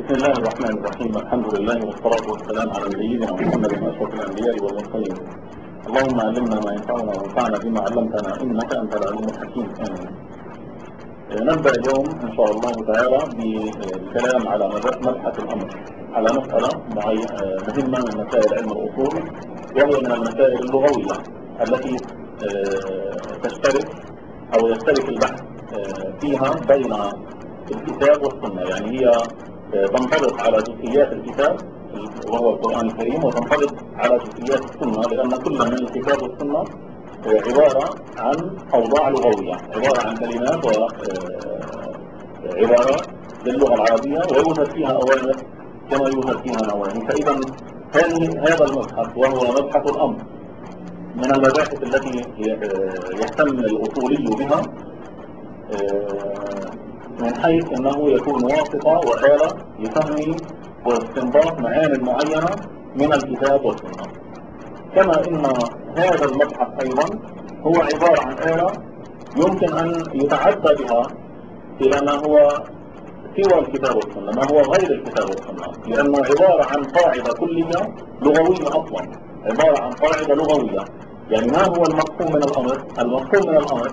بسم الله الرحمن الرحيم. الحمد لله والصلاة والسلام على سيدنا محمد أشرف الأنبياء والمرسلين. اللهم علمنا ما ينفعنا وانفعنا بما علمتنا إنك أنت العليم الحكيم. آمين. نبدأ اليوم إن شاء الله تعالى بالكلام على مبحث الأمر على مسألة مهمة من مسائل علم الأصول، وهي من المسائل اللغوية التي تشترك أو يشترك البحث فيها بين الكتاب والسنة. يعني هي تنطبق على جزئيات الكتاب وهو القرآن الكريم، وتنطبق على جزئيات السنة، لأن كل من الكتاب والسنة عبارة عن أوضاع لغوية، عبارة عن كلمات وعبارات باللغة العربية، ويوجد فيها أوامر كما يوجد فيها نواهي. فإذا هذا المبحث وهو مبحث الأمر من المباحث التي يهتم الأصولي بها، من حيث أنه يكون واسطة وآلة لفهم واستنباط معاني معينة من الكتاب والسنة. كما إن هذا المبحث أيضا هو عبارة عن آلة يمكن أن يتعدى بها إلى ما هو سوى الكتاب والسنة، ما هو غير الكتاب والسنة، لأنه عبارة عن قاعدة كلية لغوية أصلا، عبارة عن قاعدة لغوية. يعني ما هو المفهوم من الأمر؟ المفهوم من الأمر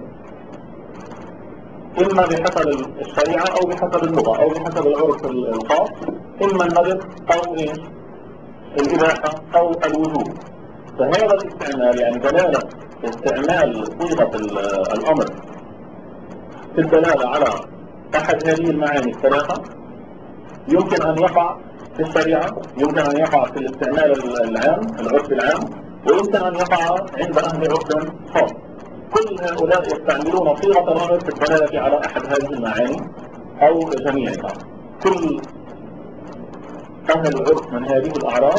إما بحسب الشريعة أو بحسب اللغة أو بحسب العرف الخاص، إما الندب أو الإباحة أو الوجوب. فهذا الاستعمال، يعني دلالة استعمال صيغة الأمر في الدلالة على أحد هذه المعاني الثلاثة، يمكن أن يقع في الشريعة، يمكن أن يقع في الاستعمال العام العرف العام، ويمكن أن يقع عند أهل عرف خاص. كل هؤلاء يستعملون صيغة الأمر في الدلالة على أحد هذه المعاني أو جميعها. كل أهل العرف من هذه الأعراف،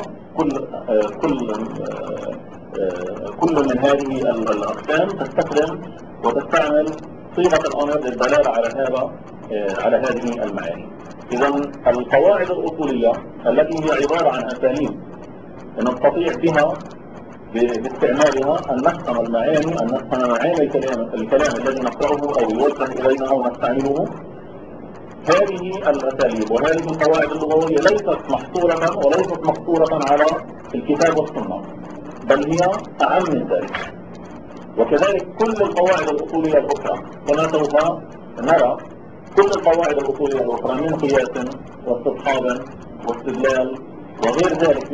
كل من هذه الأقسام تستخدم وتستعمل صيغة الأمر للدلالة على هذه المعاني. إذا القواعد الأصولية التي هي عبارة عن أساليب نستطيع بها باستعمالها أن نفهم المعاني، أن نفهم معاني الكلام الذي نقرأه أو يوجه إلينا أو نستعمله. هذه الأساليب وهذه القواعد اللغوية ليست محصورة وليست مقصورة على الكتاب والسنة، بل هي أعم من ذلك. وكذلك كل القواعد الأصولية الأخرى، كما سوف نرى، كل القواعد الأصولية الأخرى من قياس واستصحاب واستدلال وغير ذلك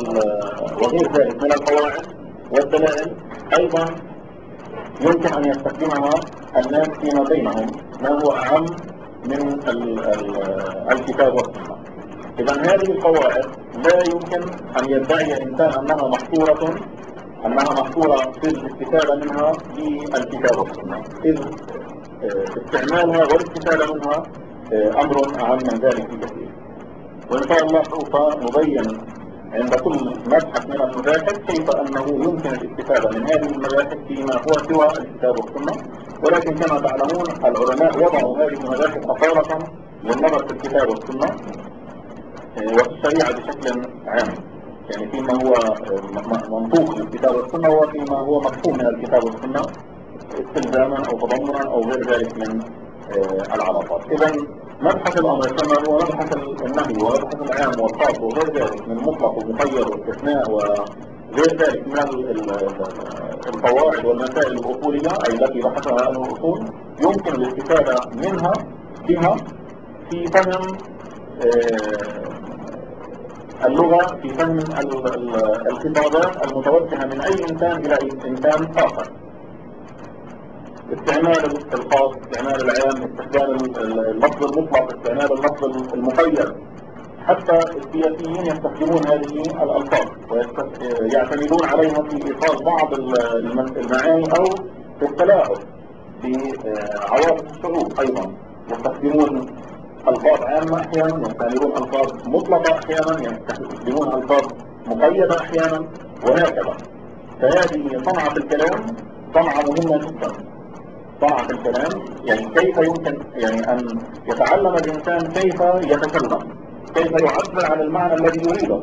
من القواعد والدلائل، أيضا يمكن أن يستخدمها الناس فيما بينهم ما هو أعم من الكتاب والسنة. إذا هذه القواعد لا يمكن أن يدعي إنسان أنها محصورة في الاستفادة منها بالكتاب والسنة، إذ استعمالها والاستفادة منها أمر أعم من ذلك بكثير. وإن شاء الله سوف نبين عند كل مبحث من المباحث كيف أنه يمكن الاستفادة من هذه المباحث فيما هو سوى الكتاب والسنة. ولكن كما تعلمون العلماء وضعوا هذه المباحث أصالة للنظر في الكتاب والسنة وفي الشريعة بشكل عام، يعني فيما هو منطوق للكتاب والسنة وفيما هو مفهوم من الكتاب والسنة استلزاما أو تضمنا أو غير ذلك من العلاقات. إذا مبحث الأمر كما هو مبحث النهي ومبحث العام والخاص وغير ذلك من مطلق ومقيد واستثناء وغير ذلك من القواعد والمسائل الأصولية أي التي بحثها أهل الأصول، يمكن الاستفادة بها في فهم اللغة، في فهم الخطابات المتوجهة من أي إنسان إلى إنسان آخر. استعمال الخاص، استعمال العام، استخدام اللفظ المطلق، استعمال اللفظ المقيد. حتى السياسيين يستخدمون هذه الألفاظ ويعتمدون عليها في إيصال بعض المعاني أو في التلاعب بعواطف الشعوب. أيضا يستخدمون ألفاظ عامة أحيانا، يستعملون ألفاظ مطلقة أحيانا، يستخدمون ألفاظ مقيدة أحيانا، وهكذا. فهذه صنعة الكلام صنعة مهمة جدا. صنعة الكلام يعني كيف يمكن يعني أن يتعلم الإنسان كيف يتكلم، كيف يعبر عن المعنى الذي يريده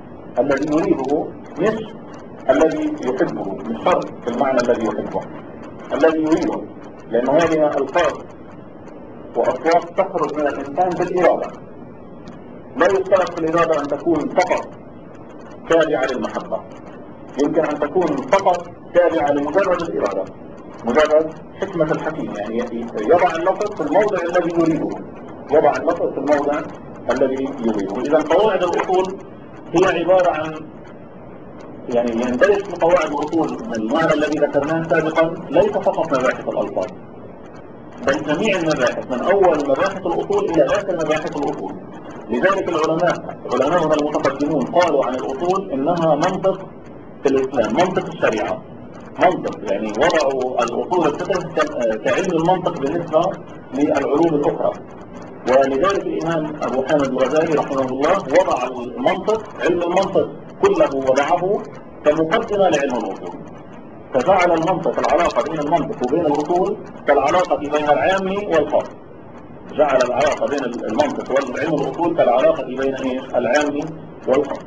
مش الذي يحبه، مش شرط المعنى الذي يحبه، الذي يريده، لأن هذه ألفاظ وأصوات تخرج من الإنسان بالإرادة، لا يشترط في الإرادة أن تكون فقط تابعة للمحبة، يمكن أن تكون فقط تابعة لمجرد الإرادة، مجرد حكمة الحكيم، يعني يضع اللفظ في الموضع الذي يريده، يضع اللفظ في الموضع الذي يريده. إذا قواعد الأصول هي عبارة عن، يعني يندرج في قواعد الأصول المعنى الذي ذكرناه سابقا ليس فقط مباحث الألفاظ، بل جميع المباحث من أول مباحث الأصول إلى آخر مباحث الأصول. لذلك علماؤنا المتقدمون قالوا عن الأصول إنها منطق في الإسلام، منطق الشريعة، منطق، يعني وضعوا الأصول الفقه كعلم المنطق بالنسبة للعلوم الأخرى. ولذلك الإمام أبو حامد الغزالي رحمه الله وضع المنطق، علم المنطق كله وضعه كمقدمة لعلم الأصول، فجعل المنطق، العلاقة بين المنطق وبين الأصول كالعلاقة بين العام والخاص، جعل العلاقة بين المنطق والعلم الأصول كالعلاقة بين العام والخاص.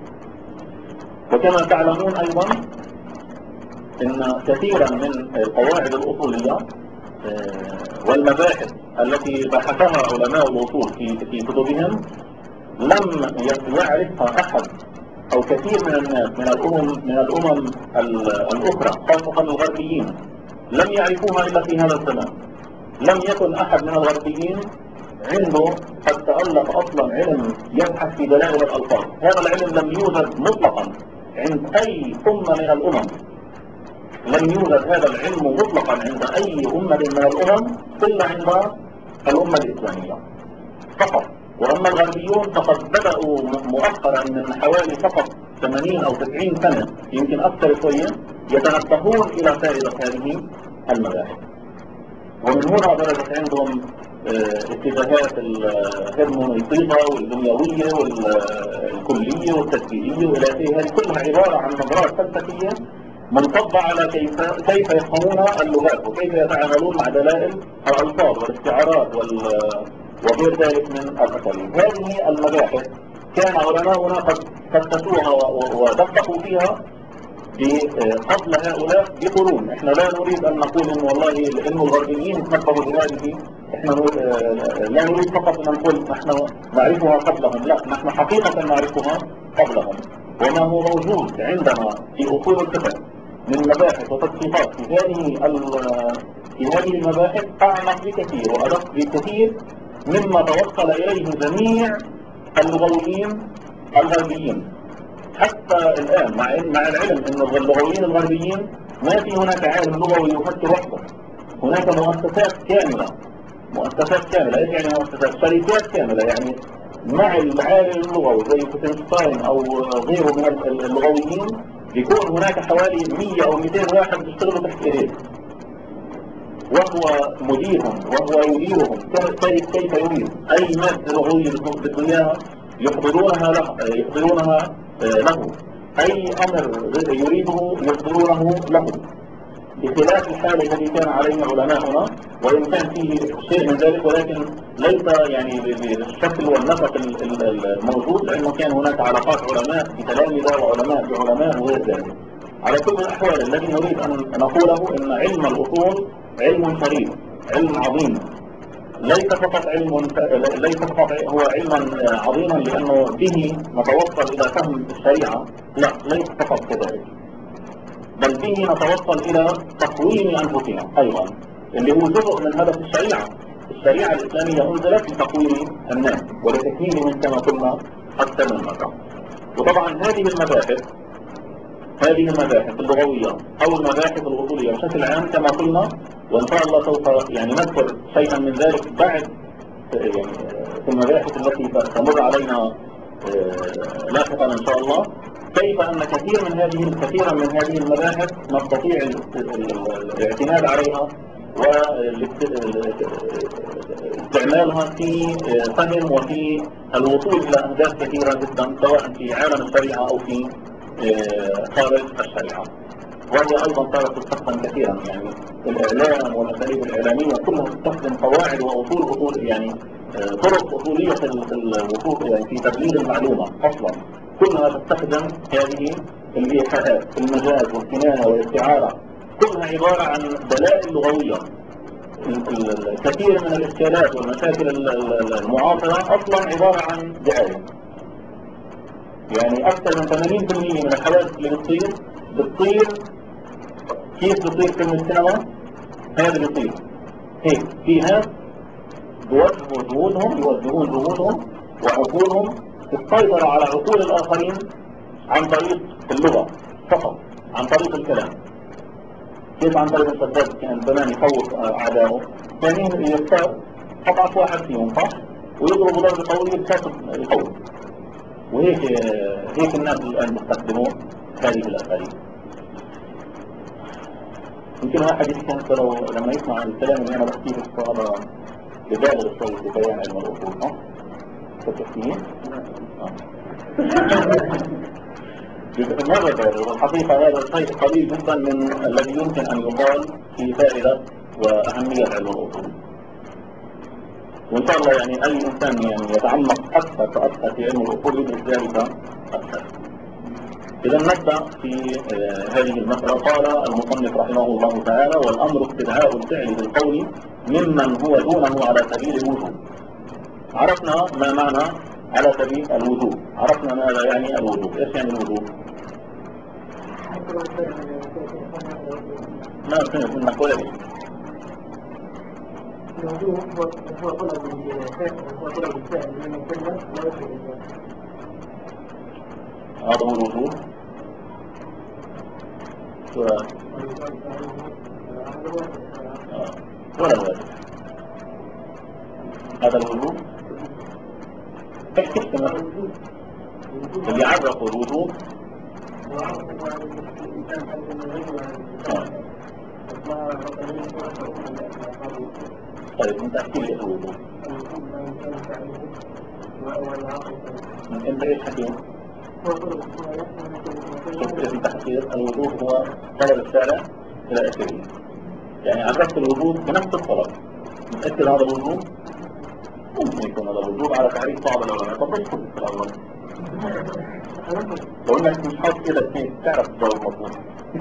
وكما تعلمون أيضا إن كثيرا من القواعد الأصولية والمباحث التي بحثها علماء الأصول في كتبهم لم يعرفها أحد أو كثير من الناس من الأمم الأخرى، خاصة الغربيين، لم يعرفوها إلا في هذا الزمان. لم يكن أحد من الغربيين عنده قد تألف أصلا علم يبحث في دلائل الألفاظ. هذا العلم لم يوجد مطلقا عند أي أمة من الأمم، لم يوجد هذا العلم مطلقا عند أي أمة من الأمم إلا عند الأمة الإسلامية فقط. وأما الغربيون فقد بدأوا مؤخرا من حوالي فقط 80 أو 90 سنة، يمكن أكثر شوية، يتنبهون إلى فائدة هذه المباحث. ومن هنا درجت عندهم اتجاهات الهرمونيطية والدنيوية والكلية والتسجيلية وإلى آخره. هذه كلها عبارة عن نظرات فلسفية منطبقة على كيف يفهمون اللغات وكيف يتعاملون مع دلائل الألفاظ والاستعارات وغير ذلك من الأساليب. هذه المباحث كان علماؤنا قد فتشوها ودققوا فيها قبل هؤلاء بقرون. احنا لا نريد ان نقول ان والله لانه الغربيين تنبهوا بهذه احنا لا نريد فقط ان نقول نحن نعرفها قبلهم، لا، نحن حقيقة نعرفها قبلهم. وما هو موجود عندنا في اصول الفقه من مباحث وتدقيقات في هذه المباحث اعمق بكثير وادق بكثير مما توصل اليه جميع اللغويين الغربيين حتى الآن، مع العلم أن اللغويين الغربيين ما في هناك عالم لغوي يفكر وحده. هناك مؤسسات كاملة، إيش يعني مؤسسات؟ شركات كاملة، يعني مع العالم اللغوي زي فوتنشتاين أو غيره من اللغويين يكون هناك حوالي 100 أو 200 واحد يشتغلوا تحت إيديه، وهو مديرهم وهو يديرهم كيف يريد. أي مادة لغوية بدهم إياها يحضرونها له، أي أمر يريده يحضرونه له، بخلاف الحال الذي كان عليه علماؤنا، وإن كان فيه شيء من ذلك ولكن ليس يعني بالشكل والنسق الموجود، لأنه كان هناك علاقات علماء بتلامذة وعلماء بعلماء وغير ذلك. على كل الأحوال الذي نريد أن نقوله إن علم الأصول علم شريف، علم عظيم، ليس فقط هو علما عظيما لأنه به نتوصل إلى فهم الشريعة، لا، ليس فقط كذلك، بل به نتوصل إلى تقويم أنفسنا أيضا، اللي هو جزء من هدف الشريعة الإسلامية أنزلت لتقويم الناس ولتكميلهم كما قلنا أكثر من مرة. وطبعا هذه المباحث اللغوية أو المباحث الأصولية بشكل عام كما قلنا، وإن شاء الله سوف يعني نذكر شيئا من ذلك بعد يعني في المباحث التي تمر علينا لاحقا إن شاء الله، كيف أن كثيرا من هذه المباحث نستطيع الاعتماد عليها واستعمالها في فهم وفي الوصول إلى أهداف كثيرة جدا، سواء في عالم الشريعة أو في خارج الشريعة. وهي أيضا صارت تستخدم كثيرا، يعني الإعلام والأساليب الإعلامية كلها تستخدم قواعد وأصول يعني طرق أصولية في الوصول، يعني في تبليغ المعلومة أصلا كلها تستخدم هذه الإيحاءات، المجاز والكناية والاستعارة، كلها عبارة عن دلائل لغوية الكثير من الإشكالات والمشاكل المعاصرة أصلا عبارة عن دعاية. يعني أكثر من 80% من الحوادث اللي بتصير كيف بتصير فيلم السينما؟ هذا بيصير هيك في ناس يوجهون جهودهم وعقولهم السيطرة على عقول الآخرين عن طريق اللغة فقط، عن طريق الكلام. كيف عن طريق السداد كان زمان يخوف أعدائه؟ كان يختار أضعف واحد فيهم صح؟ ويضرب ضربة قوية بكافة القوة. هيك الناس الآن بيستخدموا هذه الأساليب. يمكن واحد يحكي لو لما يسمع الكلام اللي أنا بحكيه هذا ببالغ شوي في بيان علم الأصول، ها؟ تفكير؟ مرة بالغ، والحقيقة هذا الشيء قليل جدا من الذي يمكن أن يقال في فائدة وأهمية علم الأصول. وإن شاء الله يعني أي إنسان يعني يتعمق أكثر فأكثر في علم الأصول يدرك ذلك أكثر. إذا نبدأ في هذه المسألة. قال المصنف رحمه الله تعالى: والأمر استدعاء الفعل بالقول ممن هو دونه على سبيل الوجوب. عرفنا ما معنى على سبيل الوجوب، عرفنا ماذا يعني الوجوب. إيش يعني الوجوب؟ ما فهمت منك ولا شيء. الوجوب هو طلب الفعل من الكلمة هذا هو الوجوب. ولا الواجب. هذا الوجوب. احكي اللي عرفوا الوجوب. طيب انت احكي لي الوجوب. انت ايش حكيت؟ شوف انت حكيت الوجوب هو طلب الشارع الى اخره. يعني عرفت الوجوب بنفس الطلب. متأكد هذا الوجوب؟ ممكن يكون هذا الوجوب على تعريف بعض العلماء. طب ليش كنت في الأول؟ لو انك مش حاط كده اثنين تعرف تجاوب مطلوب.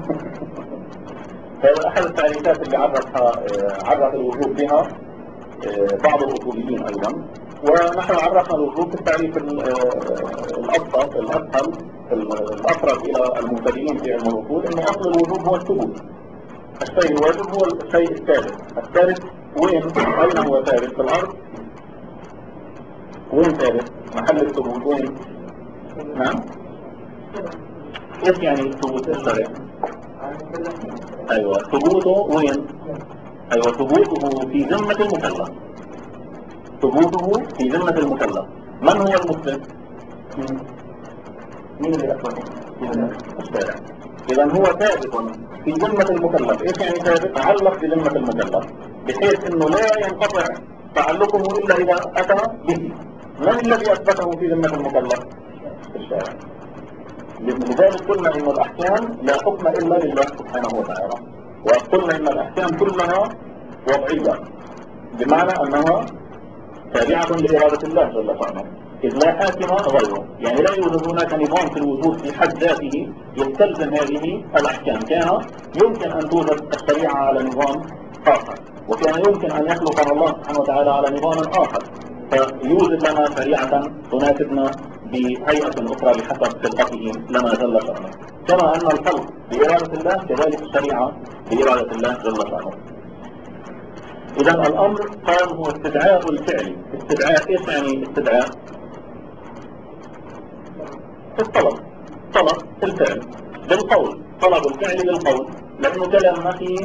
فأحد التعريفات اللي عرف الوجوب بها بعض الأصوليين أيضا، ونحن عرفنا الوجوب بالتعريف الأبسط الأسهل الأقرب إلى المبتدئين في علم الوجود، أن أصل الوجوب هو الثبوت. الشيء الواجب هو الشيء الثابت. الثابت وين؟ أين هو ثابت؟ في الأرض. وين ثابت؟ محل الثبوت وين؟ نعم. ايش يعني ثبوت الشرع؟ ايوه ثبوته وين؟ ايوه ثبوته في ذمة المكلف. ثبوته في ذمة المكلف. من هو المسلم؟ مين اللي أكبر؟ الشارع. إذا هو ثابت في ذمة المكلف. إيش يعني ثابت؟ تعلق بذمة المكلف بحيث إنه لا ينقطع تعلقه إلا إذا أتى به. من الذي أثبته في ذمة المكلف؟ الشارع. لذلك قلنا إن الأحكام لا حكم إلا لله سبحانه وتعالى، وقلنا إن الأحكام كلها وضعية، بمعنى أنها تابعة لإرادة الله جل وعلا، إذ لا حاكم غيره. يعني لا يوجد هناك نظام في الوجود في حد ذاته يستلزم هذه الأحكام. كان يمكن أن توجد الشريعة على نظام آخر، وكان يمكن أن يخلق الله سبحانه وتعالى على نظام آخر، فيوجد لنا شريعة تناسبنا بهيئة أخرى بحسب خلقته لنا جل شأنه. كما أن الخلق بإرادة الله كذلك الشريعة بإرادة الله جل شأنه. إذا الأمر قال هو استدعاء الفعل. استدعاء إيش يعني استدعاء؟ الطلب. طلب الفعل بالقول. طلب الفعل بالقول، لأنه كلام ما فيه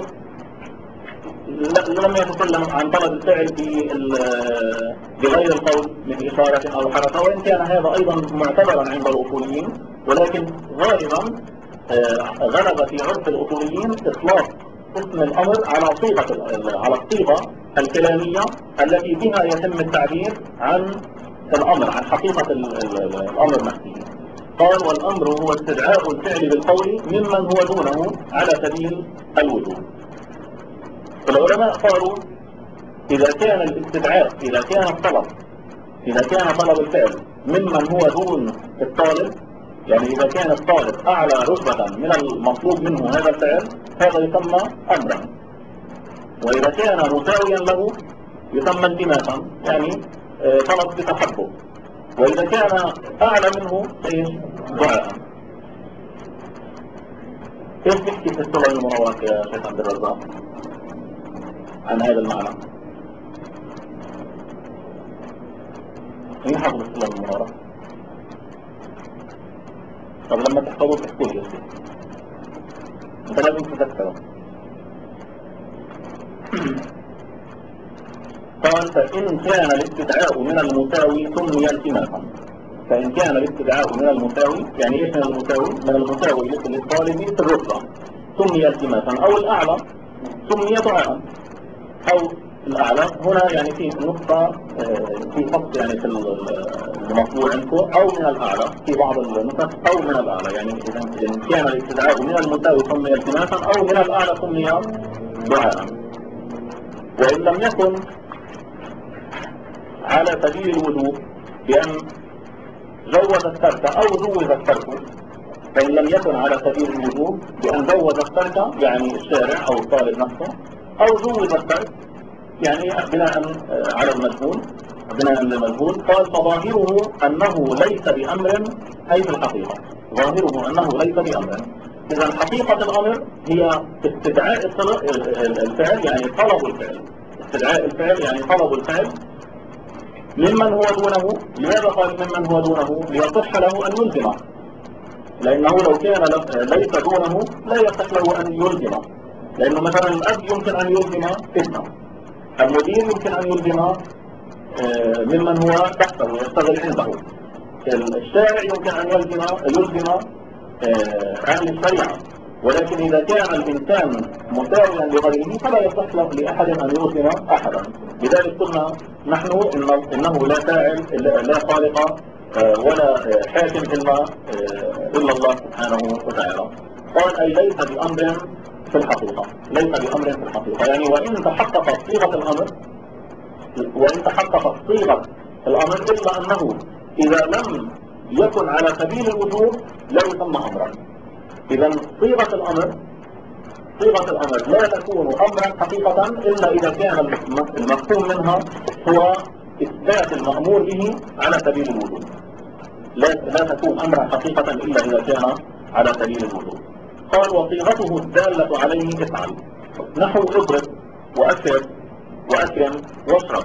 لم يتكلم عن طلب الفعل بغير القول من إشارة أو حركة، وإن كان هذا أيضا معتبرا عند الأصوليين، ولكن غالبا غلب في عرف الأصوليين إطلاق اسم الأمر على الصيغة الكلامية التي بها يتم التعبير عن الأمر، عن حقيقة الأمر نفسه. قال والأمر هو استدعاء الفعل بالقول ممن هو دونه على سبيل الوجوب. العلماء قالوا إذا كان الاستدعاء، إذا كان طلب الفعل ممن هو دون الطالب، يعني إذا كان الطالب أعلى رتبة من المطلوب منه هذا الفعل، هذا يسمى أمرا. وإذا كان مساويا له يسمى التماسا، يعني طلب بتحبه. وإذا كان أعلى منه إيش؟ دعاء. كيف تحكي في السورة المنورة يا شيخ عبد الرزاق عن هذا المعنى؟ مين حافظ السورة المنورة؟ طب لما تحفظوا تحكوا لي انت لازم تذكره. قال فإن كان الاستدعاء من المساوي سمي التماسا. فإن كان الاستدعاء من المساوي، يعني ايش من المساوي؟ من المساوي للطالب في الرتبة سمي التماسا، أو الأعلى سمي دعاء. أو الأعلى هنا يعني في نقطة في خط يعني في المطبوع عندكم، أو من الأعلى في بعض النسخ، أو من الأعلى، يعني إن كان الاستدعاء من المساوي سمي التماسا، أو من الأعلى سمي دعاء. وإن لم يكن على سبيل الوجوب بأن جوز الترك أو جوز الترك، فإن لم يكن على سبيل الوجوب بأن جوز الترك يعني الشارع أو الطالب نفسه، أو جوز الترك يعني بناء على المجهول، بناء للمجهول. قال فظاهره أنه ليس بأمر، أي في الحقيقة ظاهره أنه ليس بأمر. إذا حقيقة الأمر هي استدعاء الفعل، يعني طلب الفعل. استدعاء الفعل يعني طلب الفعل ممن هو دونه. لماذا قال ممن هو دونه؟ ليصح له أن يلزمه، لأنه لو كان ليس دونه لا يصح له أن يلزمه. لأنه مثلا الأب يمكن أن يلزم ابنه، المدير يمكن أن يلزم ممن هو تحته يشتغل عنده، الشارع يمكن أن يلزم أهل الشريعة. ولكن إذا كان الإنسان مساويا لغيره فلا يصح لأحد أن يلزم أحدا. لذلك قلنا نحن إنه لا فاعل لا خالق ولا حاكم إلا الله سبحانه وتعالى. قال أي ليس بأمر في الحقيقة، ليس بأمر في الحقيقة، يعني وإن تحققت صيغة الأمر، إلا أنه إذا لم يكن على سبيل الوجوب لا يسمى أمرا. إذا صيغة الأمر لا تكون أمرا حقيقة إلا إذا كان المفهوم منها هو إثبات المأمور به على سبيل الوجوب. لا تكون أمرا حقيقة إلا إذا كان على سبيل الوجوب. قال وصيغته الدالة عليه افعل، نحو اضرب وأكرم وأكرم واشرب.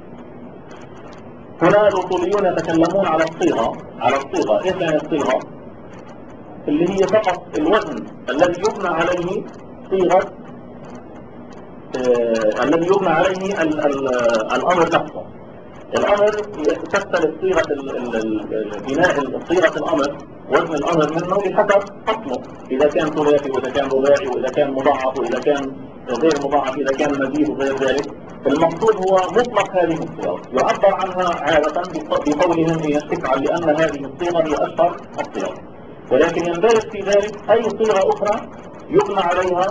هنا الأصوليون يتكلمون على الصيغة. إيش يعني الصيغة؟ اللي هي فقط الوزن الذي يبنى عليه صيغة الذي يبنى عليه الأمر نفسه. الأمر تختلف صيغة بناء صيغة الأمر، وزن الأمر منه بحسب أصله، إذا كان ثلاثي وإذا كان رباعي وإذا كان مضاعف وإذا كان غير مضاعف، إذا كان مزيد وغير ذلك. المقصود هو مطلق هذه الصيغ، يعبر عنها عادة بقولهم هي افعل، لأن هذه الصيغة هي أشهر الصيغ. ولكن يندرج في ذلك أي صيغة أخرى يبنى عليها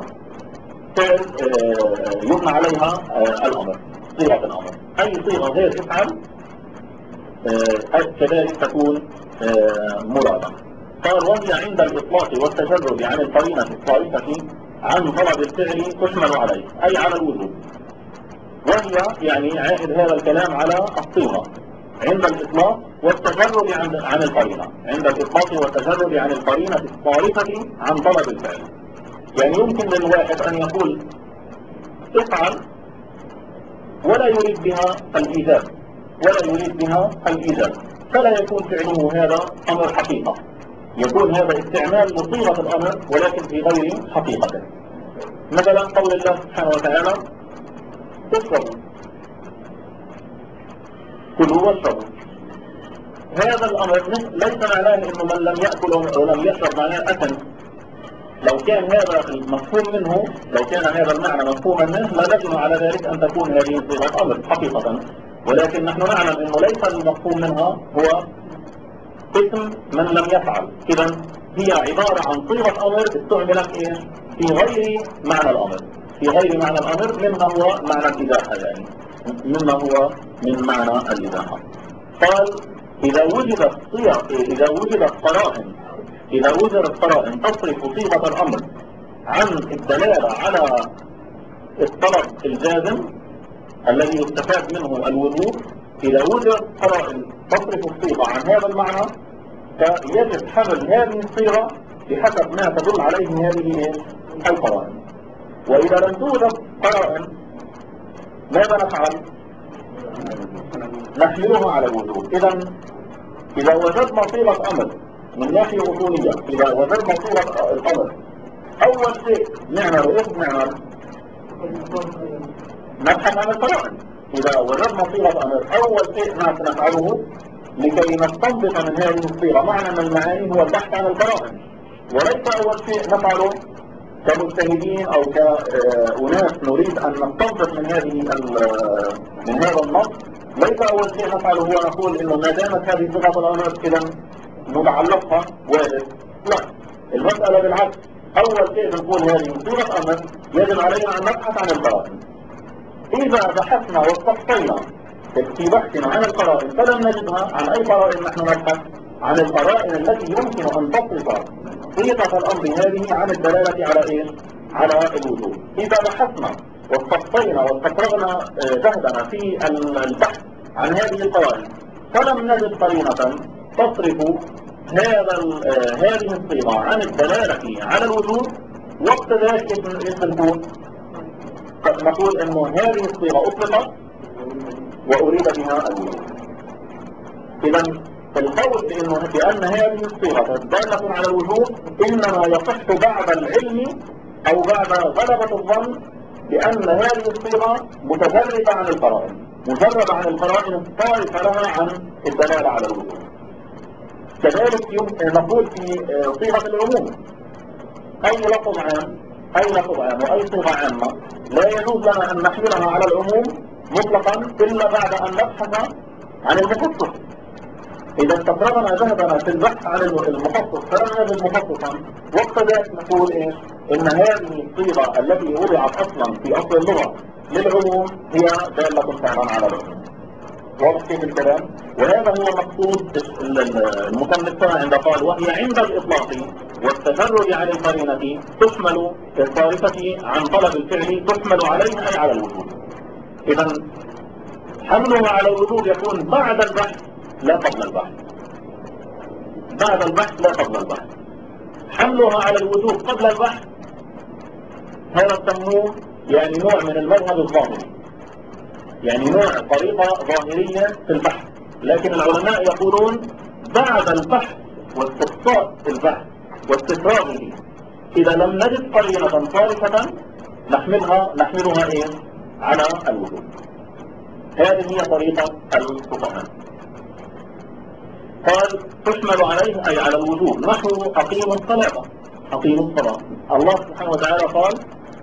الأمر، صيغة الأمر. أي صيغة غير افعل كذلك تكون مرادة. قال وهي عند الإطلاق والتجرد عن القرينة الصارفة عن طلب الفعل تحمل عليه، أي على الوجوب. وهي يعني عائد هذا الكلام على الصيغة عند الإطلاق والتجرد عن القرينة، عند الإطلاق والتجرد عن القرينة الصارفة عن طلب الفعل. يعني يمكن للواحد أن يقول افعل ولا يريد بها الإيجاب، فلا يكون فعله هذا أمر حقيقة، يكون هذا استعمال لصيغة الأمر ولكن في غير حقيقته. مثلا قول الله سبحانه وتعالى اشربوا، كلوا واشربوا. هذا الأمر ليس معناه أنه من لم يأكل ولم يشرب معناه أكل. لو كان هذا المفهوم منه، لو كان هذا المعنى مفهوما منه لا لزم على ذلك أن تكون هذه صيغة أمر حقيقة. ولكن نحن نعلم أنه ليس المفهوم منها هو اسم من لم يفعل. إذا هي عبارة عن صيغة أمر استعملت إيه؟ في غير معنى الأمر، مما هو معنى الإباحة، يعني مما هو من معنى الإباحة. قال إذا وجدت قرائن تصرف صيغة الأمر عن الدلالة على الطلب الجازم الذي يستفاد منه الوجوب، إذا وجدت قرائن تصرف الصيغة عن هذا المعنى فيجب حمل هذه الصيغة بحسب ما تدل عليه هذه القرائن. وإذا لم توجد قرائن ماذا نفعل؟ نحملها على الوجوب. إذا وجدنا صيغة أمر من ناحية أصولية، إذا وجدنا صيغة الأمر أول شيء نعمل إيش نعمل؟ نبحث عن القرائن. إذا وجدنا صيغة أمر أول شيء نفعله لكي نستنبط من هذه الصيغة معنى من المعاني هو البحث عن القرائن، وليس أول شيء نفعله كمجتهدين أو كأناس نريد أن نستنبط من هذا النص. ليس أول شيء نفعله هو نقول إنه ما دامت هذه صيغة الأمر إذا متعلقها واجب. لا، المسألة بالعكس. أول شيء نقول هذه صيغة أمر يجب علينا أن نبحث عن القرائن. إذا بحثنا واستقصينا في بحثنا عن القرائن فلم نجدها، عن أي قرائن نحن نبحث؟ عن القرائن التي يمكن أن تصرف صيغة الأمر هذه عن الدلالة على إيه؟ على الوجوب. إذا بحثنا واستقصينا واستقرأنا جهدنا في البحث عن هذه القرائن فلم نجد قرينة تصرف هذه الصيغة عن الدلالة على الوجوب، وقت ذلك يكون نقول انه هذه الصيغة اطلقت واريد بها الوجوب. اذا القول بان هذه الصيغة دالة على الوجوب انما يصح بعد العلم او بعد غلبة الظن بان هذه الصيغة متجردة عن القرائن، مجرد عن القرائن الصارفة لها عن الدلالة على الوجوب. كذلك نقول في صيغة العموم اي لفظ عام واي صيغة عامة لا يجوز لنا ان نحملها على العموم مطلقا الا بعد ان نبحث عن المخصص. اذا استفرغنا جهدنا في البحث عن المخصص فلم نجد مخصصا، وقت ذلك نقول ايش؟ ان هذه الصيغة التي وضعت اصلا في اصل اللغة للعموم هي دالة فعلا على العموم. واضح كيف الكلام؟ وهذا هو مقصود المصنف عند قال وهي عند الإطلاق والتجرد عن القرينة تحمل الصارفة عن طلب الفعل تحمل عليه أي على الوجوب. إذا حملها على الوجوب يكون بعد البحث لا قبل البحث. بعد البحث لا قبل البحث. حملها على الوجوب قبل البحث هذا سموه يعني نوع من المذهب الظاهري، يعني نوع طريقة ظاهرية في البحث. لكن العلماء يقولون بعد البحث واستقصاء البحث واستفراغه إذا لم نجد قرينة صارفة نحملها إيه؟ على الوجوب. هذه هي طريقة الفقهاء. قال تحمل عليه أي على الوجوب، نحو أقيموا الصلاة. أقيموا الصلاة، الله سبحانه وتعالى قال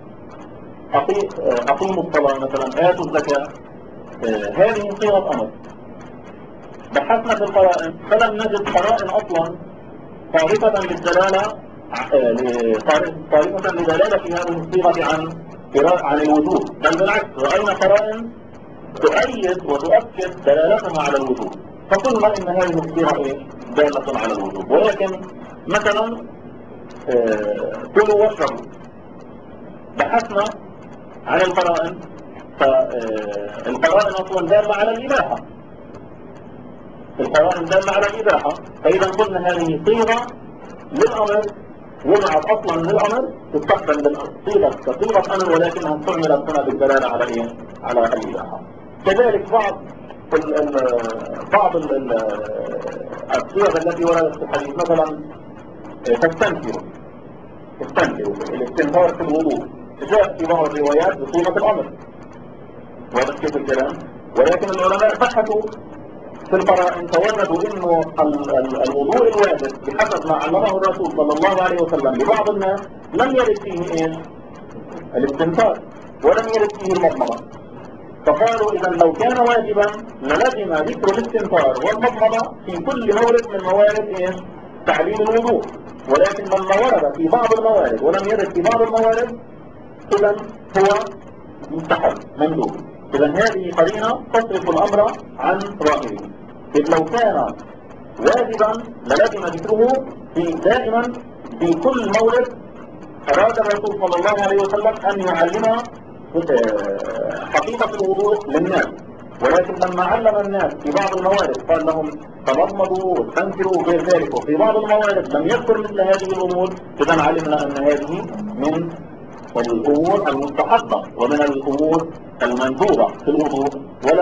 أقيموا الصلاة مثلا، آتوا الزكاة. هذه صيغة أمر. بحثنا في القرائن فلم نجد قرائن أصلا صارفة للدلالة صارفة لدلالة هذه الصيغة عن الوجوب، بل بالعكس رأينا قرائن تؤيد وتؤكد دلالتها على الوجوب، فقلنا إن هذه الصيغة دالة على الوجوب. ولكن مثلا كلوا واشربوا، بحثنا عن القرائن فالقرائن أصلا دالة على الإباحة، القرائن دالة على الإباحة. فإذا قلنا هذه صيغة للأمر وضعت أصلا للأمر تستخدم للصيغة كصيغة أمر ولكنها استعملت هنا بالدلالة على إيه؟ على الإباحة. كذلك بعض الصيغ التي وردت في الحديث مثلا تستنكر الاستنكار في الوضوء جاء في بعض الروايات بصيغة الأمر. واضح كيف الكلام؟ ولكن العلماء بحثوا في القرائن فوجدوا انه الوضوء الواجب بحسب ما علمه الرسول صلى الله عليه وسلم لبعض الناس لم يرد فيه ايش؟ الاستنكار، ولم يرد فيه المضمضة. فقالوا اذا لو كان واجبا للزم ذكر الاستنكار والمضمضة في كل مورد من موارد ايش؟ تعليم الوضوء. ولكن لما ورد في بعض الموارد ولم يرد في بعض الموارد اذا هو مستحب مندوب. اذا هذه قرينة تصرف الامر عن ظاهره. إذ لو كان واجبا للزم ذكره دائما في كل مورد أراد الرسول صلى الله عليه وسلم أن يعلم حقيقة الوضوء للناس، ولكن لما علم الناس في بعض الموارد قال لهم تمضمضوا واستنكروا وغير ذلك، وفي بعض الموارد لم يذكر مثل هذه الأمور، إذا علمنا أن هذه من الأمور المستحبة ومن الأمور المندوبة في الوضوء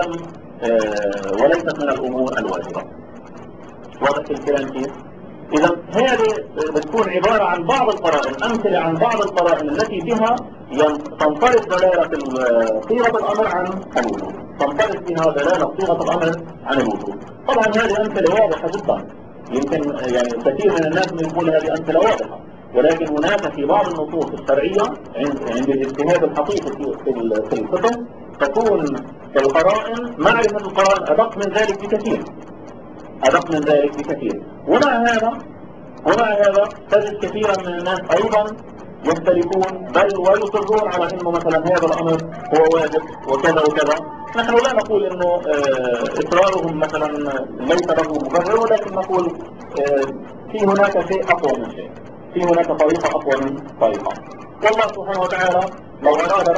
وليست من الأمور الواجبة. واضح الكلام كيف؟ إذا هذه بتكون عبارة عن بعض القرائن، أمثلة عن بعض القرائن التي بها تنطلق دلالة صيغة الأمر عن الوضوء، تنطلق بها دلالة صيغة الأمر عن الوضوء. طبعا هذه أمثلة واضحة جدا، يمكن يعني كثير من الناس يقول هذه أمثلة واضحة، ولكن هناك في بعض النصوص الشرعية عند الاجتهاد الحقيقي في الفقه تكون القرائن، معرفة القرائن أدق من ذلك بكثير، أدق من ذلك بكثير. ومع هذا تجد كثيرا من الناس أيضا يختلفون بل ويصرون على أنه مثلا هذا الأمر هو واجب وكذا وكذا. نحن لا نقول أنه إصرارهم مثلا ليس له مبرر، ولكن نقول في هناك شيء أقوى من شيء، في هناك طريقة أقوى من طريقة. والله سبحانه وتعالى لو أراد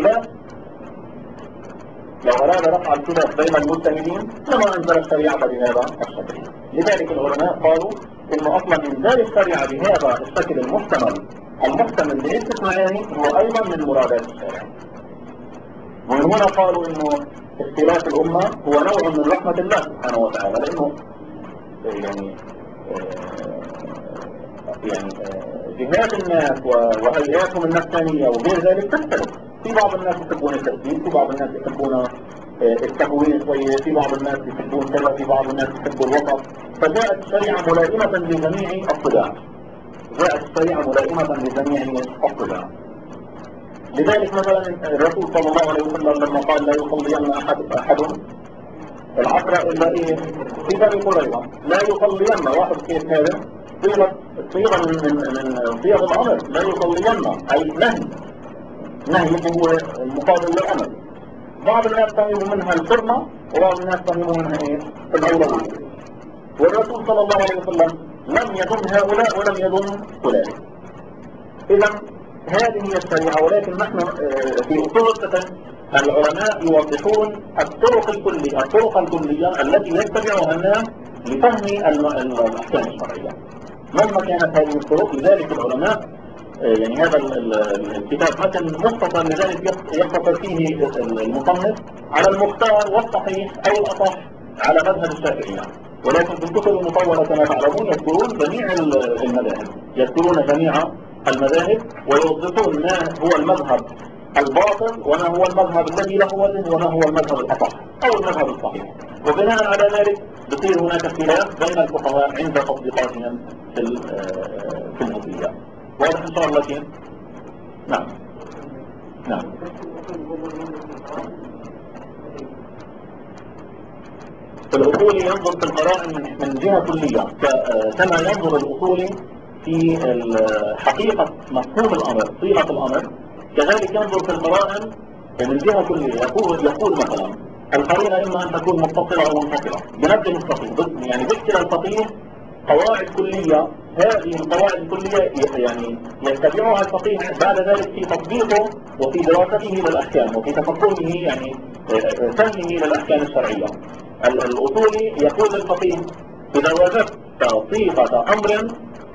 رفع الخلاف بين المجتهدين لما أنزل الشريعة بهذا الشكل. لذلك العلماء قالوا إنه أصلا إنزال الشريعة بهذا الشكل المحتمل لعدة معاني هو أيضا من مرادات الشريعة. ومن هنا قالوا إنه اختلاف الأمة هو نوع من رحمة الله سبحانه وتعالى، لأنه يعني جهات الناس وهيئاتهم النفسانية وغير ذلك تختلف. في بعض الناس يحبون التسديد، في بعض الناس يحبون التهوين شوية، في بعض الناس يحبون كذا، في بعض الناس يحبون الوسط. فجاءت الشريعة ملائمة لجميع الطباع، الطباع. لذلك مثلا الرسول صلى الله عليه وسلم لما قال لا يصلين أحد العصر إلا في بني قريظة، لا يصلين واحد كيف هذا صيغة من صيغ الأمر، لا يصلين أي نهي هو المقابل للأمر. بعض الناس فهموا منها الحرمة وبعض الناس فهموا منها الأولوية، والرسول صلى الله عليه وسلم لم يضم هؤلاء ولم يضم أولئك. إذا هذه هي الشريعة. ولكن نحن في أصول الفقه العلماء يوضحون الطرق الكلية التي يتبعها الناس لفهم الأحكام الشرعية مهما كانت هذه الطرق. لذلك العلماء يعني هذا الكتاب مثلا مختصر، لذلك يختصر فيه المصنف على المختار والصحيح أو الأصح على مذهب الشافعية. ولكن في الكتب المطولة كما تعلمون يذكرون جميع المذاهب ويوضحون ما هو المذهب الباطل وما هو المذهب الذي له وزن وما هو المذهب الأصح أو المذهب الصحيح. وبناء على ذلك بصير هناك اختلاف بين الفقهاء عند تطبيقاتهم في الجزئيات. واضح إن شاء الله كيف؟ نعم. الأصولي ينظر في القرائن من جهة كلية كما ينظر الأصولي في حقيقة مفهوم الأمر، صيغة الأمر، كذلك ينظر في القرائن من جهة كلية. يقول مثلا القرينة إما أن تكون متصلة أو منفصلة بنبذ الفقيه، يعني ذكر الفقيه قواعد كلية. هذه القواعد الكلية يعني يتبعها الفقيه بعد ذلك في تطبيقه وفي دراسته للأحكام وفي تفقهه يعني فهمه للأحكام الشرعية. الأصولي يقول للفقيه إذا وجدت صيغة أمر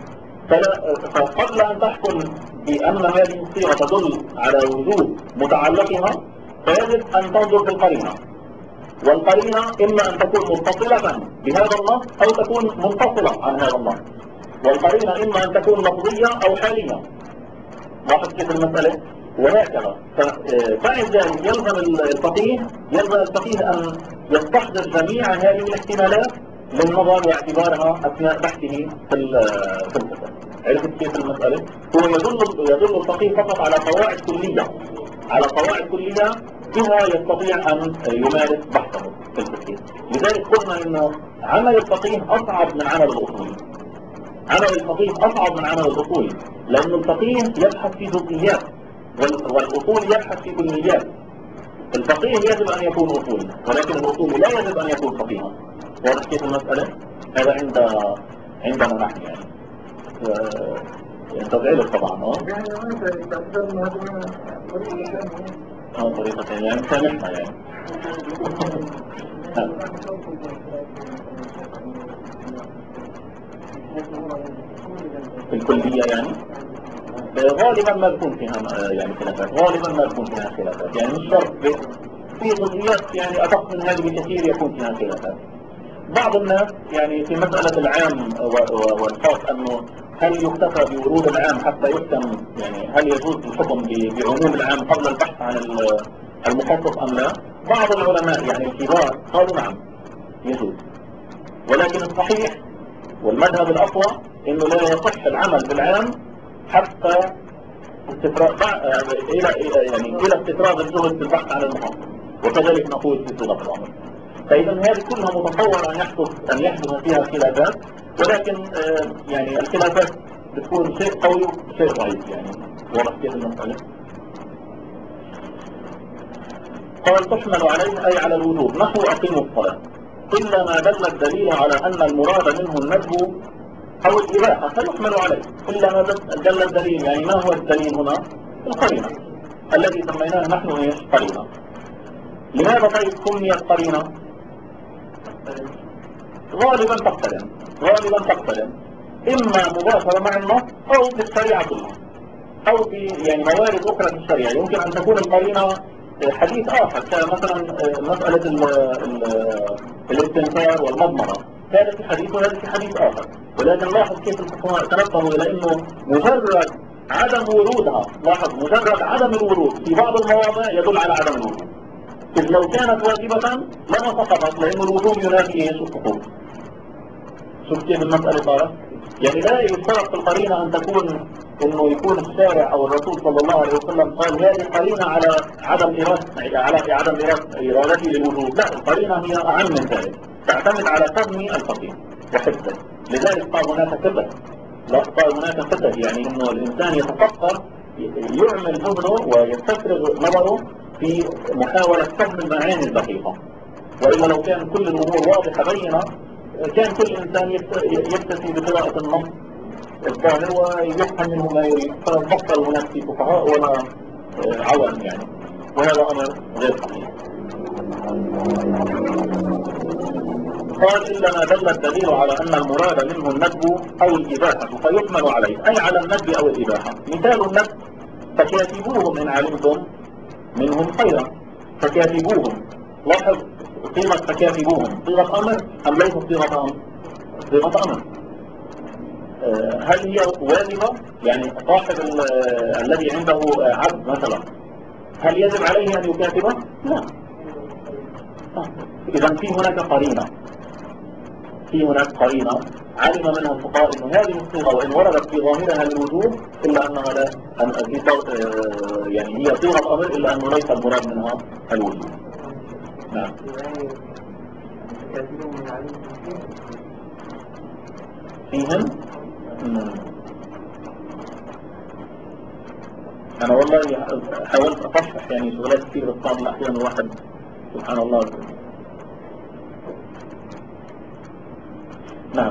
فقبل أن تحكم بأن هذه الصيغة تدل على وجود متعلقها فيجب أن تنظر في القرينة، والقرينة إما أن تكون متصلة بهذا النص أو تكون منفصلة عن هذا النص، والقرينة إما أن تكون لفظية أو حالية. لاحظ كيف المسألة؟ وهكذا. فبعد ذلك يلزم الفقيه أن يستحضر جميع هذه الاحتمالات للنظر واعتبارها أثناء بحثه في الفقه. عرفت كيف المسألة؟ هو يدل الفقيه فقط على قواعد كلية بها يستطيع أن يمارس بحثه في الفقه. لذلك قلنا إنه عمل الفقيه أصعب من عمل الأصولي. لأن الفقيه يبحث في جزئيات والأصول يبحث في كليات. الفقيه يجب أن يكون أصولي، ولكن الأصول لا يجب أن يكون فقيها. واضح كيف المسألة؟ هذا عندنا نحن يعني انت زعلت طبعا. طريقتين يعني سامحنا يعني. في الكلية يعني غالبا ما بيكون فيها يعني خلافات، غالبا ما بيكون فيها خلافات، يعني مش شرط في جزئيات يعني أدق من هذه بكثير يكون فيها خلافات. بعض الناس يعني في مسألة العام والخاص أنه هل يكتفى بورود العام حتى يحكم، يعني هل يجوز الحكم بعموم العام قبل البحث عن المخصص أم لا؟ بعض العلماء يعني الكبار قالوا نعم يجوز، ولكن الصحيح والمذهب الأقوى أنه لا يصح العمل بالعام حتى إلى استفراغ الجهد في البحث عن المخصص، وكذلك نقول في صيغة الأمر. فإذا هذه كلها متصورة أن يحدث فيها خلافات، ولكن يعني الخلافات بتكون شيء قوي وشيء ضعيف. يعني واضح كيف المسألة؟ قال تحمل عليه أي على الوجوب نحو أقيموا الصلاة، إلا ما دل الدليل على أن المراد منه الندب أو الإباحة فيحمل عليه، إلا ما دل الدليل. يعني ما هو الدليل هنا؟ القرينة الذي سميناه نحن إيش؟ قرينة. لماذا طيب سميت قرينة؟ غالبا تقترن إما مباشرة مع النص أو في الشريعة كلها، أو في يعني موارد أخرى في الشريعة. يمكن أن تكون القرينة حديث آخر، كمثلا مسألة الاستنكار والمضمرة، هذا في حديث وهذا في حديث آخر. ولكن لاحظ كيف الفقهاء تنبهوا إلى أنه مجرد عدم ورودها، لاحظ مجرد عدم الورود في بعض المواضع يدل على عدم الورود، إذ لو كانت واجبة لما سقطت، لأن الوجوب ينافي ايش؟ السقوط. شوف كيف المسألة صارت؟ يعني لا يشترط في القرينة أن تكون إنه يكون الشارع أو الرسول صلى الله عليه وسلم قال هذه قرينة على عدم إرادته للوجوب، لا، القرينة هي أعم من ذلك، تعتمد على فهم الفقيه وحفظه. لذلك صار هناك فقه، لا صار هناك فقه، يعني إنه الإنسان يتفقه، يعمل جهده ويستفرغ نظره في محاولة فهم المعاني الدقيقة. وإلا لو كان كل الأمور واضحة بينة كان كل إنسان يكتفي بقراءة النص الظاهر ويفهم منه ما يريد، فبطل هناك في فقهاء ولا عوام يعني، وهذا أمر غير صحيح. قال إلا ما دل الدليل على أن المراد منه الندب أو الإباحة فيحمل عليه، أي على الندب أو الإباحة. مثال الندب فكاتبوهم إن علمتم منهم خيرا، فكاتبوهم. لاحظ صيغة فكاتبوهم صيغة أمر أم ليست صيغة أمر؟ صيغة أمر. هل هي واجبة؟ يعني صاحب الذي عنده عبد مثلا هل يجب عليه أن يكاتبه؟ لا. إذا في هناك قرينة علم منها الفقهاء أن هذه الصيغة وإن وردت في ظاهرها للوجوب إلا أنها لا يعني هي صيغة أمر، إلا أنه ليس المراد منها الوجوب. نعم. فيهم أنا والله حاولت أصحح يعني شغلات كثير بتصاب أحيانا الواحد سبحان الله. نعم.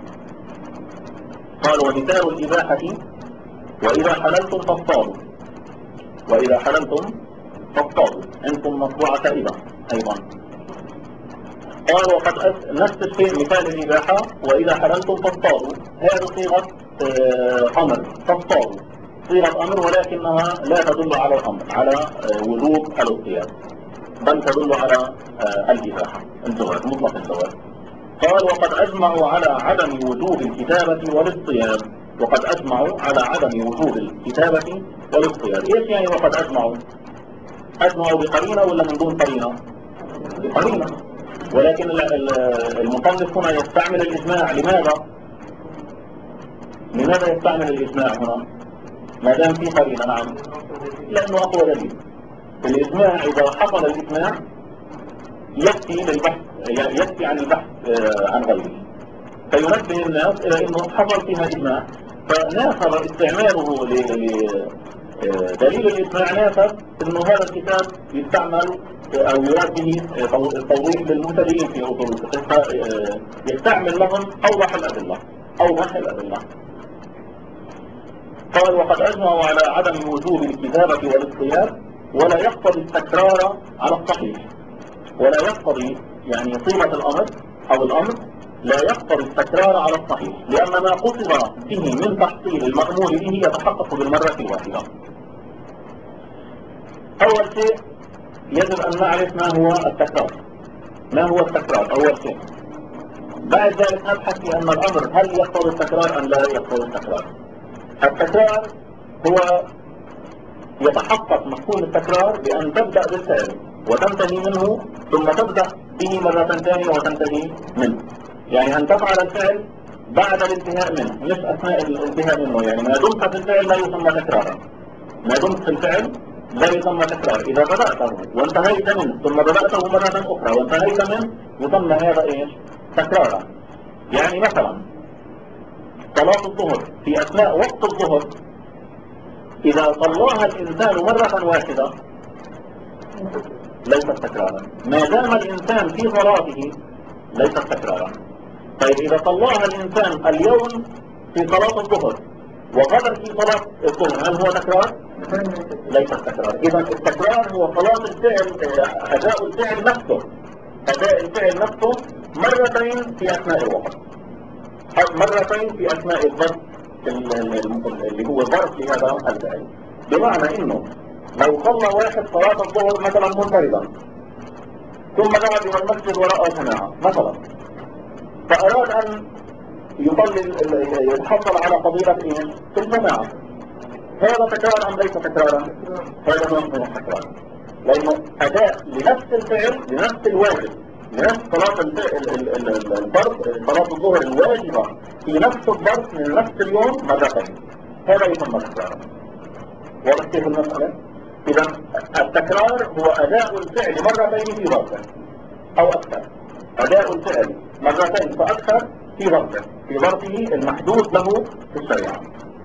قال ومثال الإباحة وإذا حللتم فاصطادوا، وإذا حللتم فاصطادوا أنتم مطبوعة إذا أيضا. قال وقد نفس الشيء مثال الإباحة وإذا حللتم فاصطادوا، هذه صيغة أمر، فاصطادوا صيغة أمر، ولكنها لا تدل على الأمر على وجوب الاصطياد، بل تدل على الإباحة، الجواز، مطلق الجواز. قال وقد أجمعوا على عدم وجوب الكتابة والاصطياد، وقد أجمعوا على عدم وجوب الكتابة والاصطياد. إيش يعني وقد أجمعوا؟ أجمعوا بقرينة ولا من دون قرينة؟ بقرينة. ولكن المصنف هنا يستعمل الإجماع. لماذا يستعمل الإجماع هنا ما دام في قرينة؟ نعم، لأنه أقوى دليل. الإجماع إذا حصل الإجماع يكفي للبحث، يعني يكفي عن البحث عن غيره، فينبه الناس إلى أنه حصل فيها إجماع، فناسب استعماله دليل الإجماع، ناسب أنه هذا الكتاب يستعمل أو يراد به التوضيح للمبتدئين في أصول الفقه، يستعمل لهم أوضح الأدلة. قال وقد أجمعوا على عدم وجوب الكتابة والاصطياد ولا يقتضي التكرار على الصحيح، ولا يقتضي يعني صيغة الأمر أو الأمر لا يقتضي التكرار على الصحيح، لأن ما قصد به من تحصيل المأمور به يتحقق بالمرة الواحدة. أول شيء يجب أن نعرف ما هو التكرار. ما هو التكرار أول شيء؟ بعد ذلك نبحث في أن الأمر هل يقتضي التكرار أم لا يقتضي التكرار. التكرار هو يتحقق مفهوم التكرار بأن تبدأ بالفعل وتنتهي منه، ثم تبدأ به مرة ثانية وتنتهي منه. يعني أن تفعل الفعل بعد الانتهاء منه مش أثناء الانتهاء منه. يعني ما دمت في الفعل لا يسمى تكرارا، ما دمت في الفعل لا يسمى تكرار. إذا بدأته وانتهيت منه ثم بدأته مرة أخرى وانتهيت منه يسمى هذا إيش؟ تكرارا. يعني مثلا صلاة الظهر في أثناء وقت الظهر إذا صلاها الإنسان مرة واحدة ليست تكرارا، ما دام الإنسان في صلاته ليست تكرارا. طيب إذا صلاها الإنسان اليوم في صلاة الظهر وغدا في صلاة الظهر هل هو تكرار؟ ليس تكرار. إذا التكرار هو صلاة الفعل، أداء الفعل نفسه، أداء الفعل نفسه مرتين في أثناء الوقت، مرتين في أثناء الظرف اللي هو ظرف لهذا الفعل. بمعنى إنه لو صلى واحد صلاة الظهر مثلا منفردا ثم ذهب إلى المسجد ورأى جماعة مثلا، فأراد أن يصلي يتحصل على فضيلة إيه؟ في الجماعة، هذا تكرار أم ليس تكرارا؟ هذا نوع من التكرار، لأنه أداء لنفس الفعل لنفس الواجب، لنفس صلاة الفرض صلاة الظهر الواجبة في نفس الظرف من نفس اليوم مرتين، هذا يسمى تكرارا. واضح كيف المسألة؟ إذا التكرار هو أداء الفعل مرتين في ظرفه أو أكثر، أداء الفعل مرتين فأكثر في ظرفه المحدود له في الشريعة.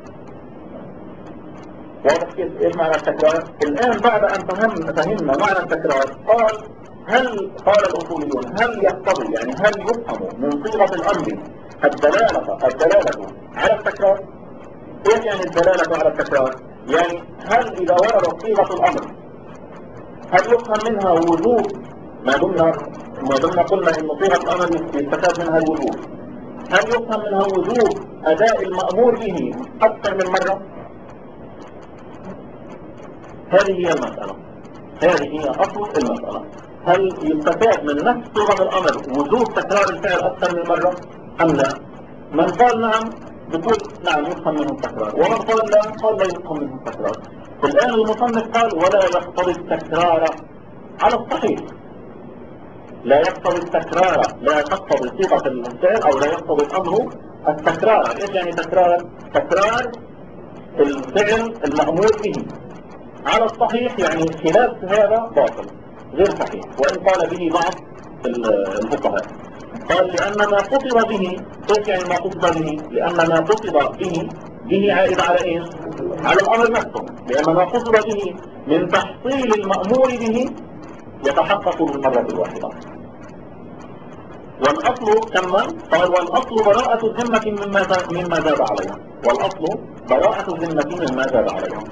واضح كيف إيش معنى التكرار؟ الآن بعد أن فهمنا معنى التكرار قال الأصوليون هل يقتضي، يعني هل يفهم من صيغة الأمر الدلالة على التكرار؟ إيش يعني الدلالة على التكرار؟ يعني هل إذا وردت صيغة الأمر هل يفهم منها وجوب، ما دمنا قلنا إن صيغة الأمر يستفاد منها الوجوب، هل يفهم منها وجوب أداء المأمور به أكثر من مرة؟ هذه هي المسألة، هذه هي أصل المسألة. هل يستفاد من نفس صيغة الأمر وجوب تكرار الفعل أكثر من مرة أم لا؟ من قال نعم بقول نعم يفهم منه التكرار، ومن قال لا قال لا يفهم منه التكرار. الآن المصنف قال ولا يقتضي التكرار على الصحيح، لا يقتضي التكرار، لا تقتضي صيغة الفعل أو لا يقتضي الأمر التكرار. إيش يعني تكرار؟ تكرار الفعل المأمور به على الصحيح، يعني خلاف هذا باطل غير صحيح، وإن قال به بعض الفقهاء قال لأن ما قصد به، ايش يعني ما قصد به؟ لأن ما قصد به عائد على ايش؟ على الأمر نفسه، لأن ما قصد به من تحصيل المأمور به يتحقق بالمرة الواحدة. والأصل كمان قال والأصل براءة الذمة مما زاد عليها، والأصل براءة الذمة مما زاد عليها.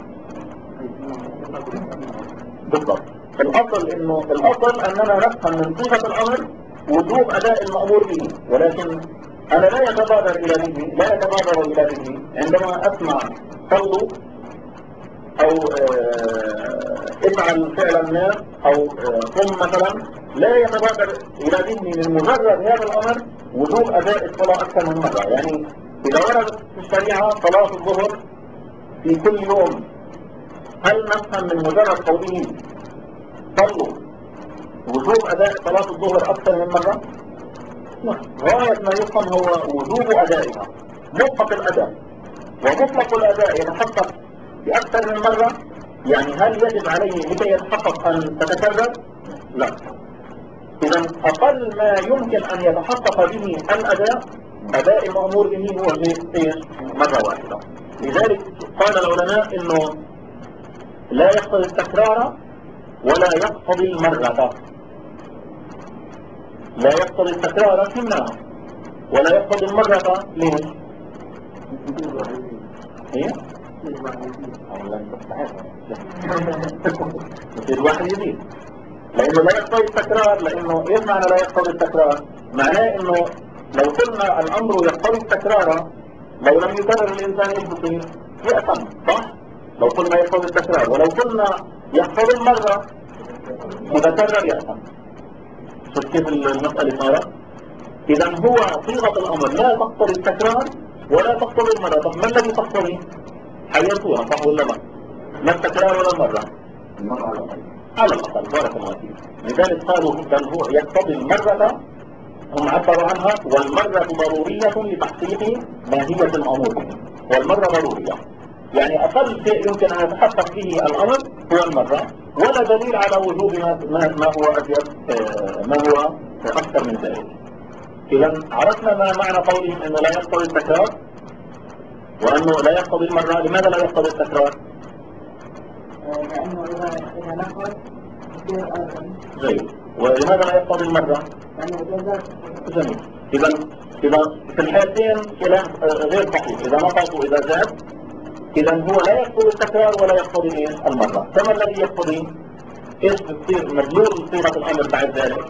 بالضبط، الأصل أننا نفهم من صيغة الأمر وجوب أداء المأمور به، ولكن أنا لا يتبادر إلى ذهني عندما أسمع صلوا أو افعل فعل ما أو قم مثلا، لا يتبادر إلى ذهني من مجرد هذا الأمر وجوب أداء الصلاة أكثر من مرة. يعني إذا وردت في الشريعة صلاة الظهر في كل يوم، هل نفهم من مجرد قوله صلوا وجوب أداء صلاة الظهر أكثر من مرة؟ غاية ما يفهم هو وجوب أدائها مطلق الأداء، ومطلق الأداء يتحقق بأكثر من مرة. يعني هل يجب عليه لكي يتحقق أن تتكرر؟ لا. إذا أقل ما يمكن أن يتحقق به الأداء أداء المأمور به هو مرة واحدة. لذلك قال العلماء إنه لا يقتضي التكرار ولا يقتضي المرة. لا يقتضي التكرار فهمناها، ولا يقتضي المرة ليه؟ يصير الواحد يزيد لأنه لا يقتضي التكرار. لأنه إيش معنى لا يقتضي التكرار؟ معناه إنه لو قلنا الأمر يقتضي التكرار، لو لم يكرر الإنسان إيش بصير؟ يأثم، صح؟ لو قلنا يقتضي التكرار، ولو قلنا يقتضي المرة إذا كرر يأثم. شوف كيف المسألة صارت؟ إذا هو صيغة الأمر لا تقتضي التكرار ولا تقتضي المرة. طب ما الذي تقتضي؟ حيرتوها صح ولا لا؟ لا التكرار ولا المرة؟ المرة على الأقل. على الأقل، بارك الله فيك. لذلك قالوا بل هو يقتضي المرة، هم عبروا عنها والمرة ضرورية لتحقيق ماهية الأمور به. والمرة ضرورية، يعني أقل شيء يمكن أن يتحقق فيه الأمر هو المرة، ولا دليل على وجود ما هو أزيد، ما هو أكثر من ذلك. إذا عرفنا ما معنى قولهم أنه لا يقتضي التكرار وأنه لا يقتضي المرة. لماذا لا يقتضي التكرار؟ لأنه إذا نقل يصير جيد. ولماذا لا يقتضي المرة؟ جميل. إذا في الحالتين كلام غير صحيح. إذا نقص وإذا زاد، إذا هو لا يقتضي التكرار ولا يقتضي المرة. كما الذي يقتضي إيش بتصير مدلول صيغة الأمر بعد ذلك؟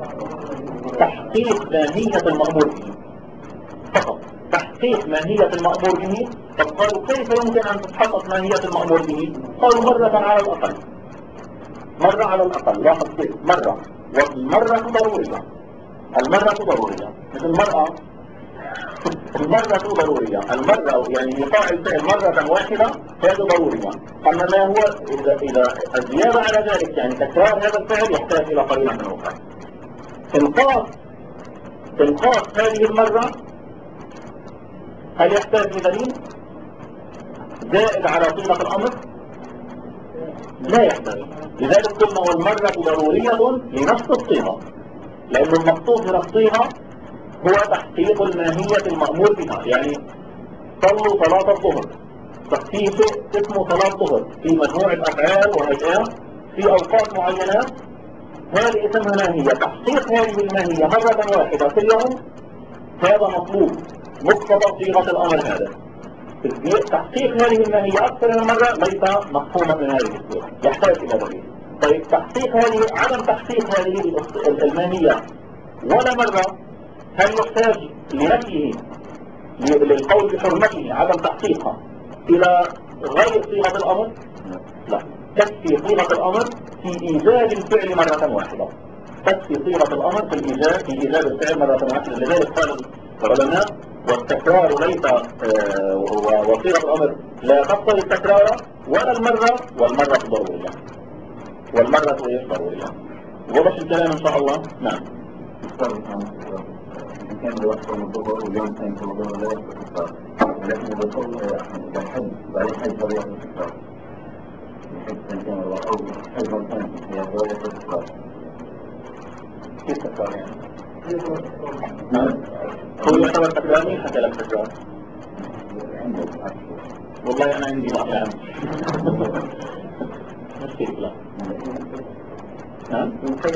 تحقيق ماهية المأمور به فقط. تحقيق ماهية المأمور به. فقالوا كيف يمكن أن تتحقق ماهية المأمور به؟ قالوا مرة على الأقل. مرة على الأقل. لاحظ كيف؟ مرة. والمرة ضرورية. المرة ضرورية. مثل المرأة المرة ضرورية. المرة يعني إيقاع الفعل مرة واحدة هذا ضرورية. أما ما هو إذا الزيادة على ذلك يعني تكرار هذا الفعل يحتاج إلى قرينة أخرى. إنقاص هذه المرة هل يحتاج لدليل زائد على صيغة الأمر؟ لا يحتاج. لذلك قلنا والمرة ضرورية لنفس الصيغة، لأن المقصود من الصيغة هو تحقيق الماهية المأمور بها. يعني صلوا صلاة الظهر، في شيء اسمه صلاة الظهر في مجموعة أفعال وهيئات في أوقات معينات، هذه اسمها ماهية. تحقيق هذه الماهية مرة واحدة في اليوم هذا مطلوب مقتضى صيغة الأمر. هذا تحقيق هذه الماهية أكثر من مرة ليس مفهوما من هذه الصيغة، يحتاج إلى دليل. طيب عدم تحقيق هذه الماهية ولا مرة هل يحتاج لنفيه للقول بحرمته عدم تحقيقها إلى غير صيغة الأمر؟ لا، تكفي صيغة الأمر في إيجاد الفعل مرة واحدة. تكفي صيغة الأمر في إيجاد الفعل مرة واحدة. لذلك قال العلماء والتكرار ليس وصيغة الأمر لا تقتضي التكرار ولا المرة، والمرة ضرورية. والمرة ضرورية. واضح الكلام إن شاء الله؟ نعم. كان الوقت المضبط واليوم كان المضبط لا يستطيع، ولكن إذا صلى بالحج بعد الحج هذا يستطيع. الحج كان الوقت أيضا كان في هذا لا يستطيع. كيف تكرار يعني؟ نعم. هو يعتبر تكراري حتى لا تكرار. والله أنا عندي لا يعني. مش كيف لا. نعم.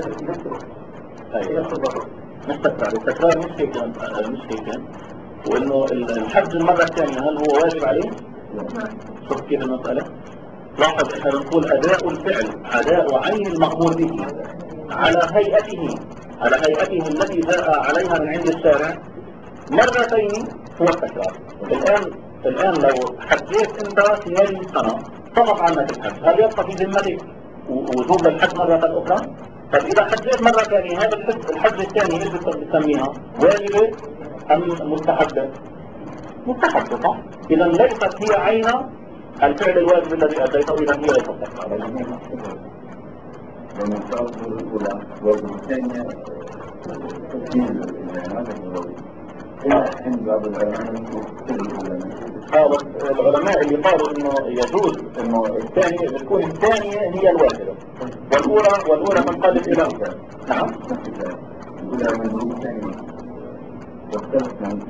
أيوة. مش تكرار. التكرار مش هيك. وإنه الحج المرة الثانية هل هو واجب عليه؟ شوف كيف المسألة. لاحظ احنا بنقول أداء الفعل أداء عين المأمور به على هيئته التي جاء عليها من عند الشارع مرتين هو التكرار. الآن لو حجيت أنت في هذه السنة سقط عنك الحج، هل يبقى في ذمتك وجوب الحج مرة أخرى؟ طب إذا حجيت مرة ثانية هذا الحج الثاني ايش بتسميها؟ واجبة أم مستحبة؟ مستحبة صح؟ إذا ليست هي عين الفعل الواجب الذي أديته، إذا هي ليست تكرار. لما الشرط الأولى واجب الثانية تسجيل عند بعض العلماء اللي قالوا انه يجوز انه الثانية بتكون الثانية هي الواجبة والأولى تنقلب إلى نعم الأولى من الثانية واختلف من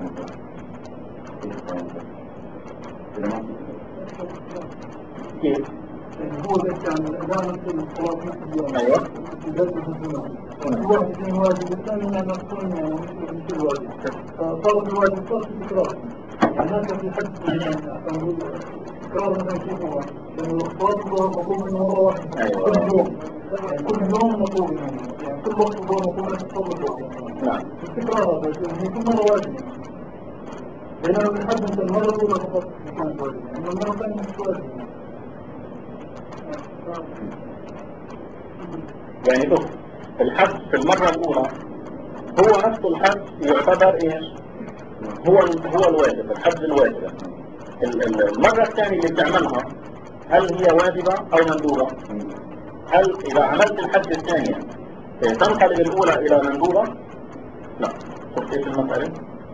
كيف؟ هو ذلك عن الأداء في الصلاة أيوة الواحد من واجب الثاني ما نقول مثل الواجب فطلب الواجب صار في التكرار الناس في حد التكرار مثلا كيف هو؟ لأنه الصلاة مطلوب منه مرة واحدة كل يوم، يعني كل يوم مطلوب منه، يعني كل وقت هو مطلوب منه الصلاة. نعم. التكرار هذا يعني كل مرة واجبة، لأنه بنحدد المرة الأولى فقط كانت واجبة، أما المرة الثانية مش واجبة. يعني بص، الحج في المرة الأولى هو نفس الحج يعتبر إيش؟ هو الواجب، الحج الواجب. المرة الثانية اللي بتعملها هل هي واجبة أو مندوبة؟ هل إذا عملت الحج الثانية تنقلب الأولى إلى مندوبة؟ لا. شفت إيش المسألة؟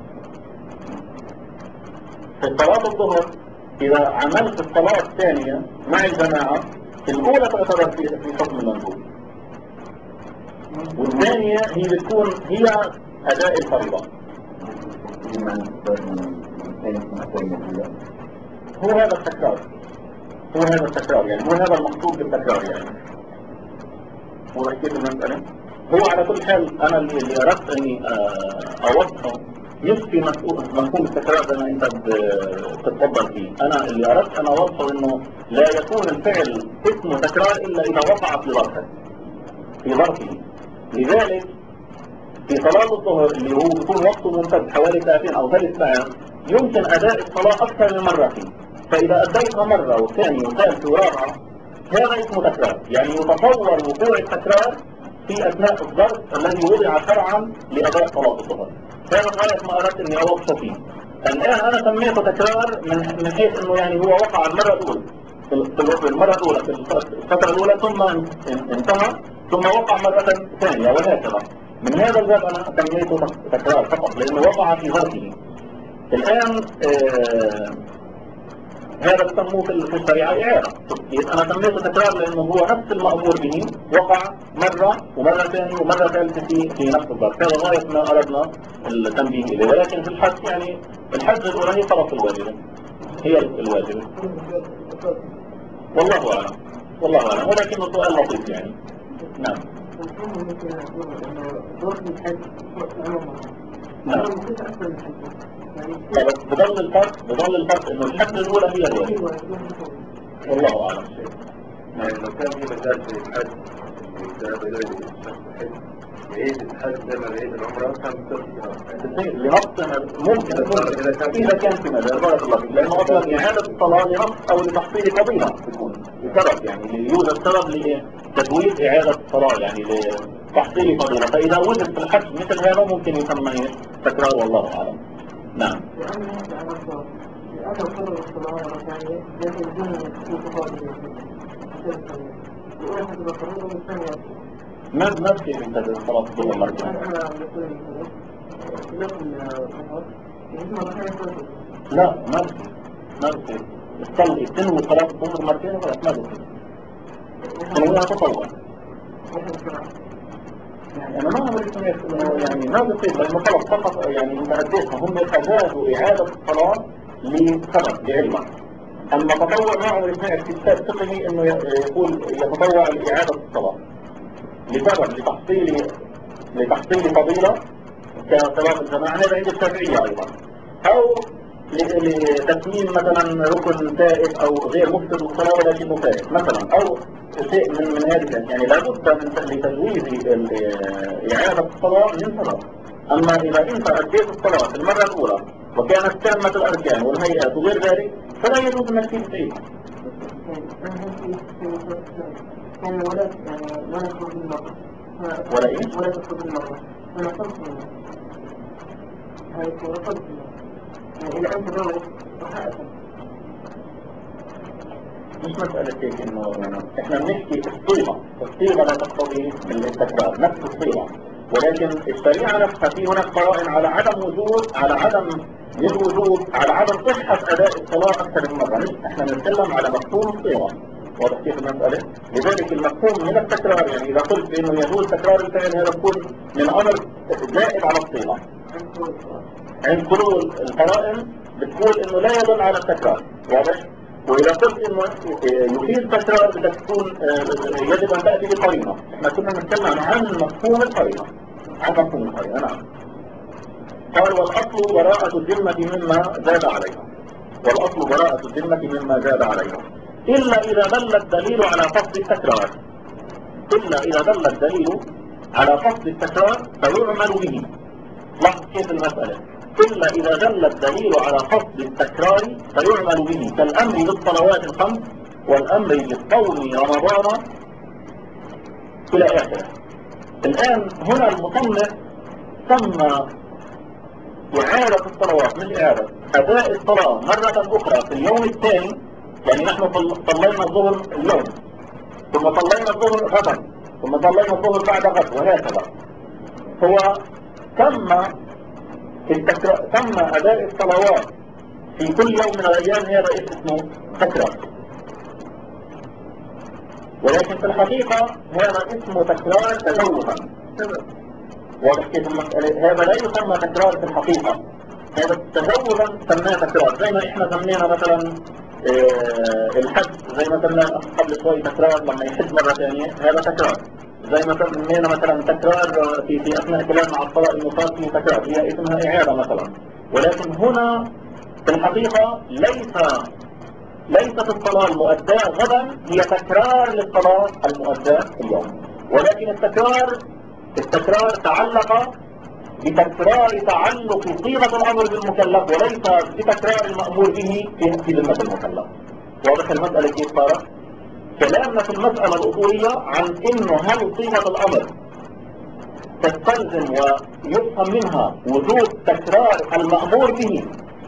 في صلاة الظهر إذا عملت الصلاة الثانية مع الجماعة الأولى تعتبر في حكم المندوب، والثانية هي بتكون هي أداء الفريضة. هو هذا التكرار، يعني هو هذا المقصود بالتكرار يعني. وركيت المسألة هو على كل حال أنا اللي أردت أني أوضحه مش في مفهوم التكرار زي ما أنت بتتفضل فيه. أنا اللي أردت أن أوضحه إنه لا يكون الفعل اسمه تكرار إلا إذا وقع في ظرفه. لذلك في صلاة الظهر اللي هو بيكون وقته ممتد حوالي ساعتين أو 3 ساعات يمكن أداء الصلاة أكثر من مرة فيه، فإذا أديتها مرة وثانية وثالثة ورابعة هذا اسمه تكرار. يعني يتصور وقوع التكرار في أثناء الظرف الذي وضع شرعا لأداء صلاة الظهر. هذا غاية ما أردت أني أوضحه فيه. الآن أنا سميته تكرار من حيث أنه يعني هو وقع المرة الأولى في المرة الأولى في الفترة الأولى ثم انتهى ثم وقع مرة ثانية وهكذا. من هذا الباب أنا سميته تكرار فقط لأنه وقع في ظرفه. الآن هذا بسموه في الشريعة إعادة. أنا سميته تكرار لأنه هو نفس المأمور به وقع مرة ومرة ثانية ومرة ثالثة في نفس الظرف. هذا غاية ما أردنا التنبيه إليه. ولكن في الحج يعني الحج الأولى هي طرف الواجب، هي الواجب. والله أعلم، ولكن السؤال لطيف يعني. نعم. نعم. بظل الفرق انه الحج الاولى هي الواجب. والله اعلم شيء. يعني لو كان في مجال في الحج الذهاب الى الشخص الحج يعيد الحج زي ما يعيد العمره كان لنقص ممكن اذا كان في مجال بارك الله فيك، لانه اصلا اعاده الصلاه لنقص او لتحصيل فضيله تكون بسبب يعني يوجد سبب لتزويد اعاده الصلاه يعني لتحصيل فضيله. فاذا وجد في الحج مثل هذا ممكن يسمى تكرار والله اعلم. نعم. ما بكيف انت بالصلاة الظهر مرتين؟ لا ما بكيف تصلي تنوي صلاة الظهر مرتين ولا ما بكيف؟ تنويها تطوع. يعني ما أمريكا يعني ما بكيف لأنه خلص فقط يعني انت أديتها هم أجازوا إعادة الصلاة لسبب لعلمك. أما تطوع ما أمريكا في كتاب فقهي إنه يقول يتطوع لإعادة الصلاة لسبب لتحصيل فضيلة كصلاة الجماعة. هذا عند الشافعية أيضا، أو لتسليم مثلا ركن فائت أو غير مفسد الصلاة ولكنه فائت مثلا، أو شيء من هذه يعني لابد من لتجويز إعادة الصلاة من سبب. أما إذا أنت أديت الصلاة في المرة الأولى وكانت تامة الأركان والهيئات وغير ذلك فلا يجوز أنك تعيدها. ولا إيه؟ ولا تدخل المرة. أنا قلت هاي قلت يعني إذا أنت دورت وحقك مش مسألة هيك إنه إحنا بنحكي الصيغة لا تقتضي التكرار نفس الصيغة، ولكن الشريعة نفسها في هناك قرائن على عدم وجود على عدم صحة أداء الصلاة أكثر من مرة. إحنا بنتكلم على مفهوم الصيغة. واضح كيف المسألة؟ لذلك المفهوم من التكرار يعني إذا قلت إنه يجوز تكرار الفعل هذا يكون من أمر زائد على الصيغة. عند حلول القرائن بتقول إنه لا يدل على التكرار. واضح؟ وإذا قلت إنه يفيد تكرار بدك تكون يجب أن تأتي بقرينة. إحنا كنا نتكلم عن مفهوم القرينة. نعم. قال والأصل براءة الذمة مما زاد عليها. والأصل براءة الذمة مما زاد عليها، إلا إذا دل الدليل على قصد التكرار. إلا إذا دل الدليل على قصد التكرار فيعمل به. لاحظ كيف المسألة، إلا إذا دل الدليل على قصد التكرار فيعمل به، كالأمر بالصلوات الخمس والأمر بالصوم رمضان إلى آخره. الآن هنا المصنف سمى إعادة الصلوات، مش إعادة، أداء الصلاة مرة أخرى في اليوم الثاني. يعني نحن صلينا الظهر اليوم، ثم صلينا الظهر غدا، ثم صلينا الظهر بعد غد، وهكذا. هو سمى أداء الصلوات في كل يوم من الأيام هذا اسمه تكرار، ولكن في الحقيقة هذا اسمه تكرار تزوجا. واضح كيف المسألة؟ هذا لا يسمى تكرار في الحقيقة، هذا تزوجا سماه تكرار. زي ما احنا سمينا مثلا الحج، زي ما سمينا قبل شوي تكرار لما يحج مرة ثانية، هذا تكرار. زي ما سمينا مثلا تكرار في أثناء كلام مع الصلاة المصاب فيه تكرار، هي اسمها إعادة مثلا. ولكن هنا في الحقيقة ليست الصلاة المؤداة غدا هي تكرار للصلاة المؤداة اليوم، ولكن التكرار تعلق بتكرار تعلق صيغة الأمر بالمكلف، وليس بتكرار المأمور به في ذمة المكلف. واضح المسألة كيف صارت؟ كلامنا في المسألة الأصولية عن إنه هل صيغة الأمر تستلزم ويفهم منها وجود تكرار المأمور به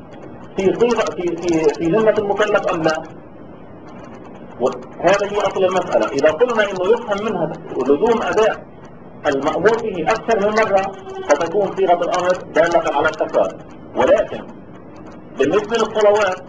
في ذمة المكلف أم لا؟ وهذا هي أصل المسألة. إذا قلنا إنه يفهم منها لزوم أداء المأمور به أكثر من مرة فتكون صيغة الأمر دالة على التكرار. ولكن بالنسبة للصلوات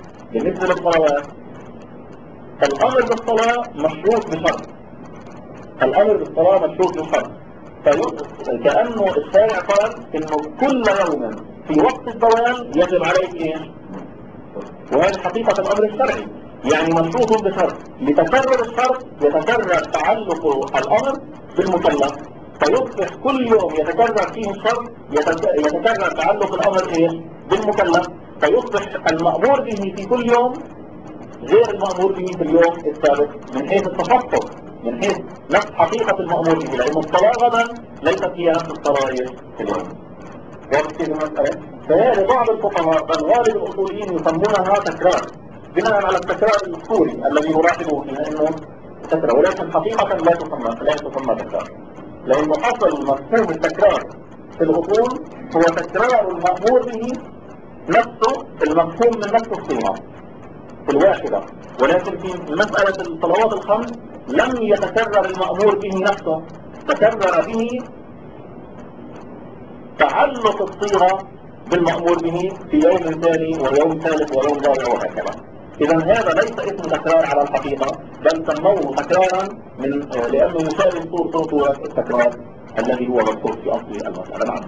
الأمر بالصلاة مشروط بشرط. الأمر بالصلاة مشروط بشرط، كأنه الشارع قال إنه كل يوم في وقت الزوال يجب عليك إيه؟ وهذه حقيقة الأمر الشرعي، يعني مشروط بشرط. لتكرر الشرط يتكرر تعلق الأمر بالمكلف، فيصبح كل يوم يتكرر فيه الشرط يتكرر تعلق الأمر إيه؟ بالمكلف، فيصبح المأمور به في كل يوم غير المأمور به في اليوم السابق من حيث التفقق، من حيث نفس حقيقة المأمور به، لأن الصلاة غدا ليست هي نفس الصلاة في اليوم. واضح كيف المسألة؟ فهذا بعض الفقهاء بل غالب الأصوليين يسمونها تكرار بناء على التكرار الأصولي الذي نلاحظه فيها إنه تكرار، ولكن حقيقة لا تسمى تكرار، لأنه أصل مفهوم التكرار في الأصول هو تكرار المأمور به نفسه، المفهوم من نفس الصيغة في الواحدة. ولكن في مسألة الصلوات الخمس لم يتكرر المأمور به نفسه، تكرر به تعلق الصيغة بالمأمور به في يوم ثاني ويوم ثالث ويوم رابع وهكذا. إذا هذا ليس اسم تكرار على الحقيقة، بل سموه تكرارا لأنه يشابه صورة التكرار الذي هو مذكور في أصل المسألة. نعم،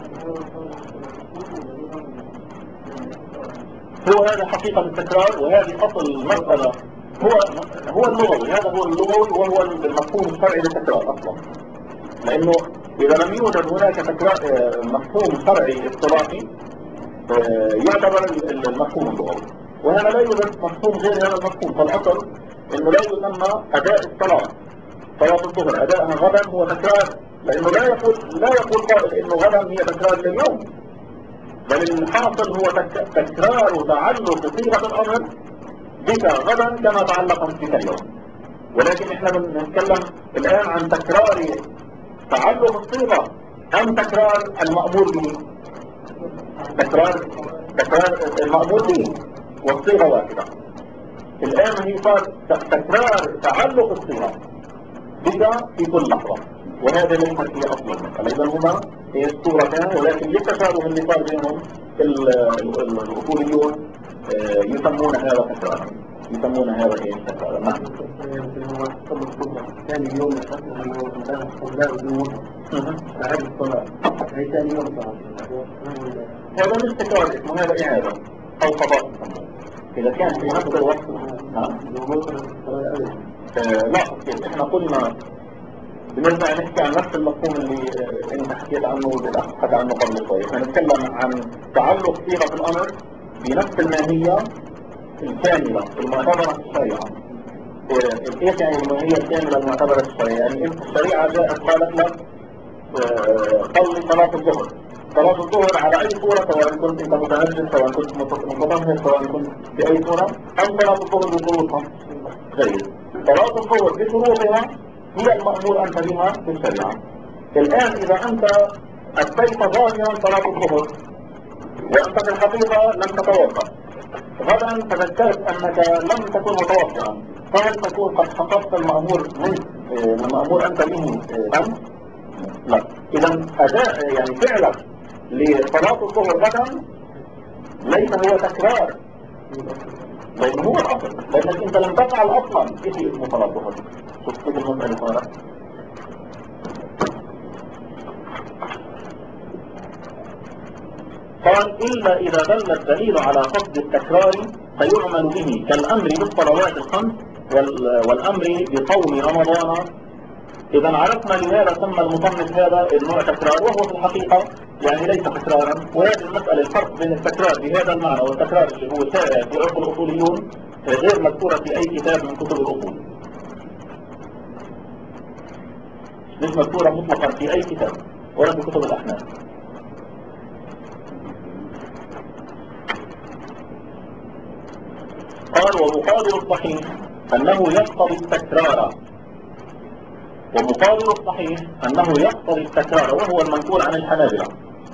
هو هذا حقيقة التكرار، وهذه أصل المسألة. هو اللغوي، هذا هو اللغوي وهو المفهوم الشرعي للتكرار أصلا. لأنه إذا لم يوجد هناك تكرار مفهوم شرعي اصطلاحي يعتبر المفهوم اللغوي، وهذا لا يوجد مفهوم غير هذا المفهوم. فالأصل إنه لا يسمى أداء الصلاة صلاة الظهر أداءها غدا هو تكرار، لأنه لا يقول قائل إنه غدا هي تكرار لليوم، بل الحاصل هو تكرار تعلق صيغة الأمر بك غدا كما تعلقت بك اليوم. ولكن احنا بنتكلم الآن عن تكرار تعلق الصيغة أم تكرار المأمور به؟ تكرار المأمور به والصيغة واحدة. الآن هي صار تكرار تعلق الصيغة بك في كل لحظة، وهذا ليس هي أصل المسألة. إذا هما هي الصورتان، ولكن للتشابه اللي صار بينهم الأصوليون يسمون هذا تكرارا، يسمون هذا ايه تكرارا. نعم. ثاني يوم هذا مش تكرار اسمه، هذا إعادة أو قضاء. إذا كان في نفس الوقت لاحظ كيف احنا قلنا بنرجع نحكي عن نفس المفهوم اللي انت حكيت عنه والأخ حكى عنه قبل شوي. احنا نتكلم عن تعلق صيغة الأمر بنفس الماهية الكاملة المعتبرة في الشريعة. ايش يعني الماهية الكاملة المعتبرة في الشريعة؟ يعني الشريعة جاءت قالت لك صلي صلاة الظهر. صلاة الظهر على أي صورة، سواء كنت أنت متهجد، سواء كنت متطهر، سواء كنت بأي صورة، أم صلاة الظهر بشروطها. جيد. صلاة الظهر بشروطها هي المأمور أنت بها في الشريعة. الآن إذا أنت أتيت ظاهرا صلاة الظهر وأنت في الحقيقة لم تتوضأ، غدا تذكرت أنك لم تكن متوضئا، فهل تكون قد حققت المأمور منك المأمور أنت به أم؟ لا. إذا أداء يعني فعلك لصلاة الظهر غدا ليس هو تكرار، لأنه هو الأصل، لأنك أنت لم تفعل أصلا شيء اسمه صلاة الظهر. شوف كيف المسألة صارت. قال إلا إذا دل الدليل على قصد التكرار فيعمل به كالأمر بالصلوات الخمس والأمر بصوم رمضان. إذا عرفنا لماذا سمى المصنف هذا النوع تكرار، وهو في الحقيقة يعني ليس تكرارا. وهذه المسألة الفرق بين التكرار بهذا المعنى والتكرار اللي هو شائع في عرف الأصوليون غير مذكورة في أي كتاب من كتب الأصول، مش مذكورة مطلقا في أي كتاب ولا في كتب الأحناف. قال ومقابل الصحيح أنه يقتضي التكرار، ومقابل الصحيح أنه يقتضي التكرار، وهو المنقول عن الحنابلة،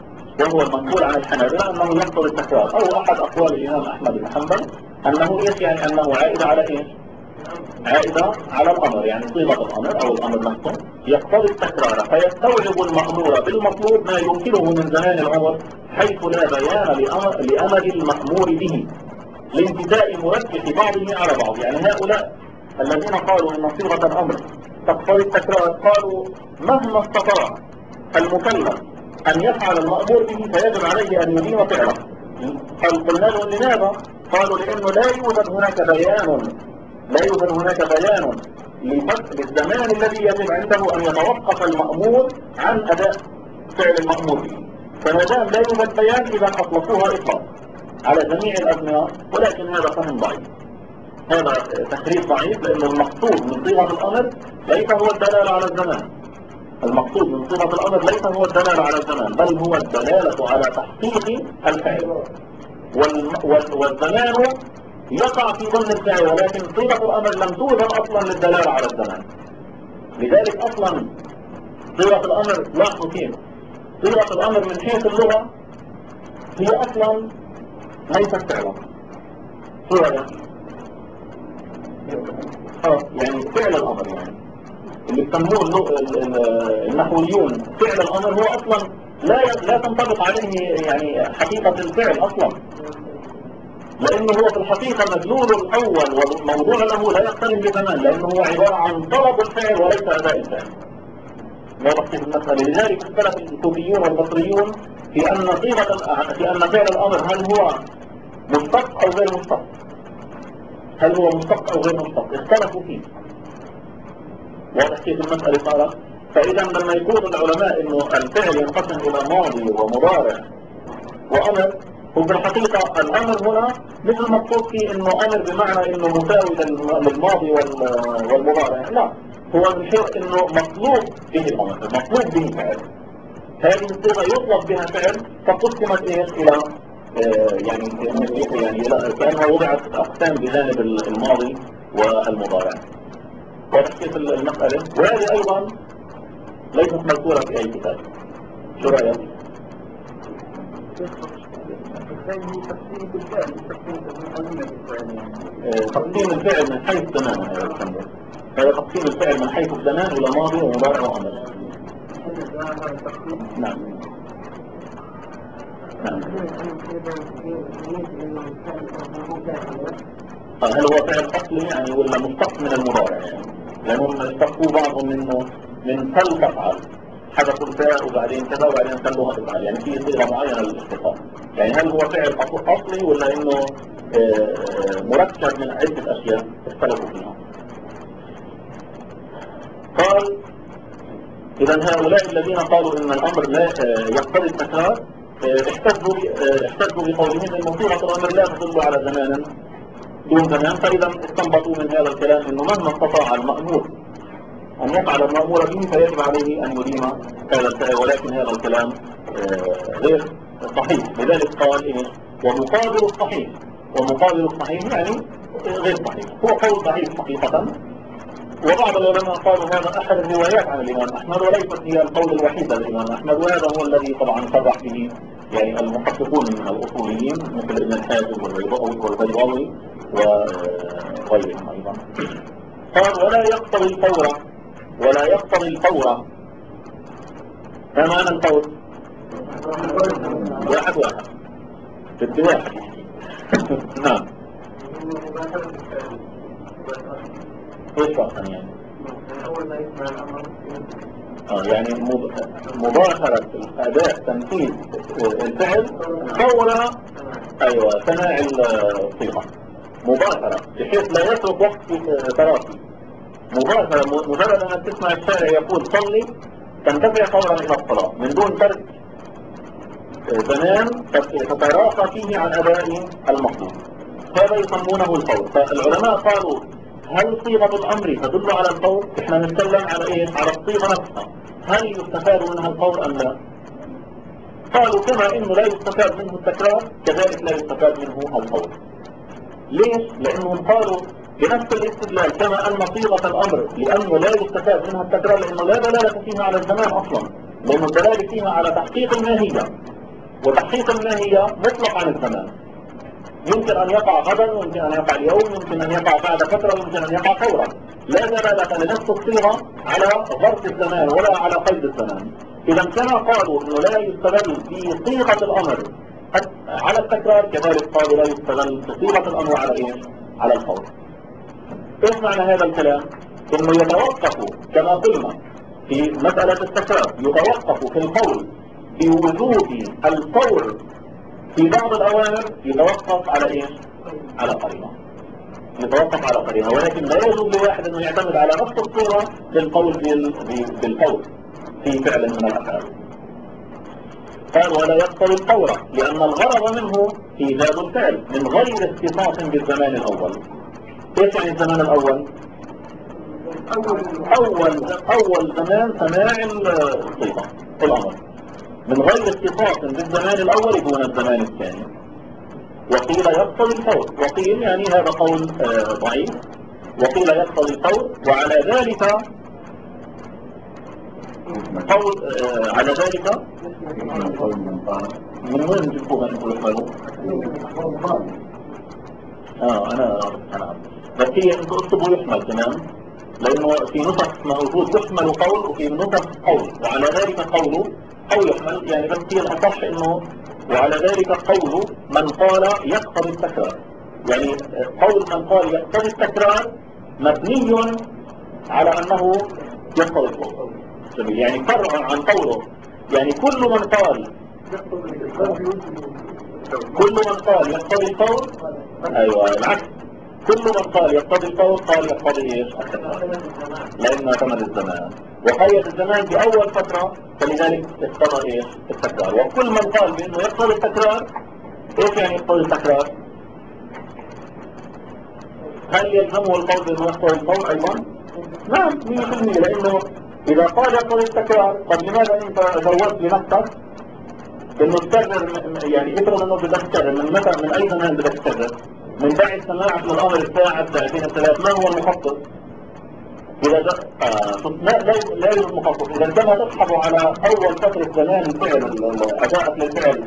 أنه يقتضي التكرار، أو أحد أقوال الإمام أحمد بن حنبل أنه إيش يعني أنه عائد على إيش؟ عائدة على الأمر، يعني صيغة الأمر أو الأمر نفسه يقتضي التكرار، فيستوعب المأمور بالمطلوب ما يمكنه من زمان العمر حيث لا بيان لأمر المأمور به لانتداء مرجح بعضه على بعض. يعني هؤلاء الذين قالوا إن صيغة الأمر تقتضي التكرار قالوا مهما استطاع المكلف أن يفعل المأمور به فيجب عليه أن يدين فعله. قلنا لهم لماذا؟ قالوا لأنه لا يوجد هناك بيان للزمان الذي يجب عنده أن يتوقف المأمور عن أداء فعل المأمور به، فما دام لا يوجد بيان إذا أطلقوها إطلاق على جميع الأزمنة، ولكن هذا فهم ضعيف، هذا تخريج ضعيف، لأن المقصود من صيغة الأمر ليس هو الدلالة على الزمان. المقصود من صيغة الأمر ليس هو الدلالة على الزمان، بل هو الدلالة على تحقيق الفعل، والزمان يقع في ضمن الفعل، ولكن صيغة الأمر لم توجد أصلا للدلالة على الزمان. لذلك أصلا صيغة الأمر لاحظوا كيف صيغة الأمر من حيث اللغة هي أصلا ليست فعلا صيغة يعني فعل الأمر، يعني اللي يسموه النحويون فعل الأمر هو أصلا لا تنطبق عليه يعني حقيقة الفعل أصلا، لأنه هو في الحقيقة مدلول الأول والموضوع له لا يختلف بزمان، لأنه هو عبارة عن طلب الفعل وليس أداء الفعل. واضح كيف المسألة. لذلك اختلف الكوفيون والبصريون في أن فعل الأمر هل هو مشتق أو غير مشتق، اختلفوا فيه. واضح كيف المسألة صارت. فإذا لما يقول العلماء إنه الفعل ينقسم إلى ماضي ومضارع وأمر، وفي الحقيقة الأمر هنا مش المقصود فيه إنه أمر بمعنى إنه مساوي للماضي والمضارع، لا، هو من حيث إنه مطلوب به الأمر، مطلوب به فعل. هذه الصيغة يطلب بها فعل فقسمت إيش إلى يعني كأنها وضعت أقسام بجانب الماضي والمضارع. واضح كيف المسألة. وهذه أيضا ليست مذكورة في أي كتاب. شو رأيك؟ تقسيم الفعل من حيث الزمان، هذا تقسيم الفعل من حيث الزمان إلى ماضي ومضارع وأمر. نعم. هل هو فعل أصلي يعني ولا مشتق من المضارع؟ يعني لأنهم اشتقوا بعضهم منه من فل تفعل، حدثوا الفاء وبعدين كذا وبعدين خلوها تفعل، يعني في صيغة معينة للاشتقاق. يعني هل هو فعل أصلي ولا إنه مركب من عدة أشياء اختلفوا فيها. قال إذا هؤلاء الذين قالوا إن الأمر لا يقتضي التكرار احتجوا بقولهم إن صيغة الأمر لا تدل على زمان دون زمان. فإذا استنبطوا من هذا الكلام أنه مهما استطاع المأمور أن يفعل المأمور به فيجب عليه أن يديم هذا الفعل، ولكن هذا الكلام غير صحيح. لذلك قال إيه؟ ومقابل الصحيح. ومقابل الصحيح يعني غير صحيح، هو قول ضعيف حقيقة. وبعض العلماء قالوا هذا أحد الروايات عن الإمام أحمد وليست هي القول الوحيد للإمام أحمد، وهذا هو الذي طبعا صرح به يعني المحققون من الأصوليين مثل ابن الحاجب والبيضاوي وغيرهم أيضا. قال ولا يقتضي الفور. ولا يقتضي الفور. ما معنى الفور؟ واحد بدي واحد. نعم. ايش وقتا يعني؟ يعني مباشرة الأداء تنفيذ الفعل فور أيوة سماع الصيغة مباشرة، بحيث لا يترك وقت تراخي. مباشرة مجرد أن تسمع الشارع يقول صلي تنتفع فورا إلى الصلاة من دون ترك زمان تتراخى فيه عن أداء المطلوب. هذا يسمونه الفور. فالعلماء قالوا هل صيغة الأمر تدل على الفور؟ احنا نتكلم على ايه؟ على الصيغة نفسها. هل يستفاد منها الفور أم لا؟ قالوا كما انه لا يستفاد منه التكرار كذلك لا يستفاد منه الفور. ليش؟ لانهم قالوا بنفس الاستدلال كما ان صيغة الأمر لأنه لا يستفاد منها التكرار لأنه لا دلالة فيها على الزمان أصلا، لأنه الدلالة فيها على تحقيق الماهية، وتحقيق الماهية مطلق عن الزمان. يمكن أن يقع غدا ويمكن أن يقع اليوم، يمكن أن يقع بعد فترة ويمكن أن يقع فورا. لا دلالة لنفس الصيغة على ظرف الزمان ولا على قيد الزمان. إذا كما قالوا أنه لا يستدل في صيغة الأمر على التكرار كذلك قالوا لا يستدل في صيغة الأمر على إيه؟ على الفور. إيش معنى هذا الكلام؟ إنه يتوقف كما قلنا في مسألة التكرار يتوقف في القول بوجود الفور في بعض الأوامر يتوقف على إيه؟ على قرينة. يتوقف على قرينة، ولكن لا يجوز لواحد أنه يعتمد على نفس الصورة للقول بالفور في فعل من الأفعال. قال ولا يقتضي الفور لأن الغرض منه إيجاد الفعل من غير اختصاص بالزمان الأول. إيش يعني الزمان الأول؟ أول زمان سماع الصيغة الأمر من غير اختصاص بالزمان الأول دون الزمان الثاني. وقيل يقتضي الفور، وقيل يعني هذا قول ضعيف، وقيل يقتضي الفور. وعلى ذلك قول على ذلك من وين نجيبوها نقول الفور؟ أنا بس هي انتوا اكتبوا يحمل تمام، لأنه في نسخ موجود يحمل قول وفي نسخ قول، وعلى ذلك قوله أو يحمل يعني. بس هي الأصح إنه وعلى ذلك قول من قال يقتضي التكرار، يعني قول من قال يقتضي التكرار مبني على أنه يقتضي الفور. يعني فرع عن قوله، يعني كل من قال يقتضي الفور أيوة العكس، كل من قال يقتضي الفور قال يقتضي ايش؟ التكرار، لأنه اعتمد الزمان وقيد الزمان بأول فترة فلذلك اقتضى ايش؟ التكرار. وكل من قال بأنه يقتضي التكرار ايش يعني يقتضي التكرار؟ هل يلزمه القول بأنه يقتضي الفور أيضا؟ نعم 100%، لأنه إذا قال يقتضي التكرار طب لماذا أنت زودت لنفسك إنه تكرر؟ يعني افرض إنه بدك تكرر من متى من أي زمان بدك تكرر؟ من بعد سماعك للأمر الساعة 2:03 ما هو المخصص؟ إذا لا يوجد مخصص. إذا كما تسحب على أول فترة زمان الفعل أداءك للفعل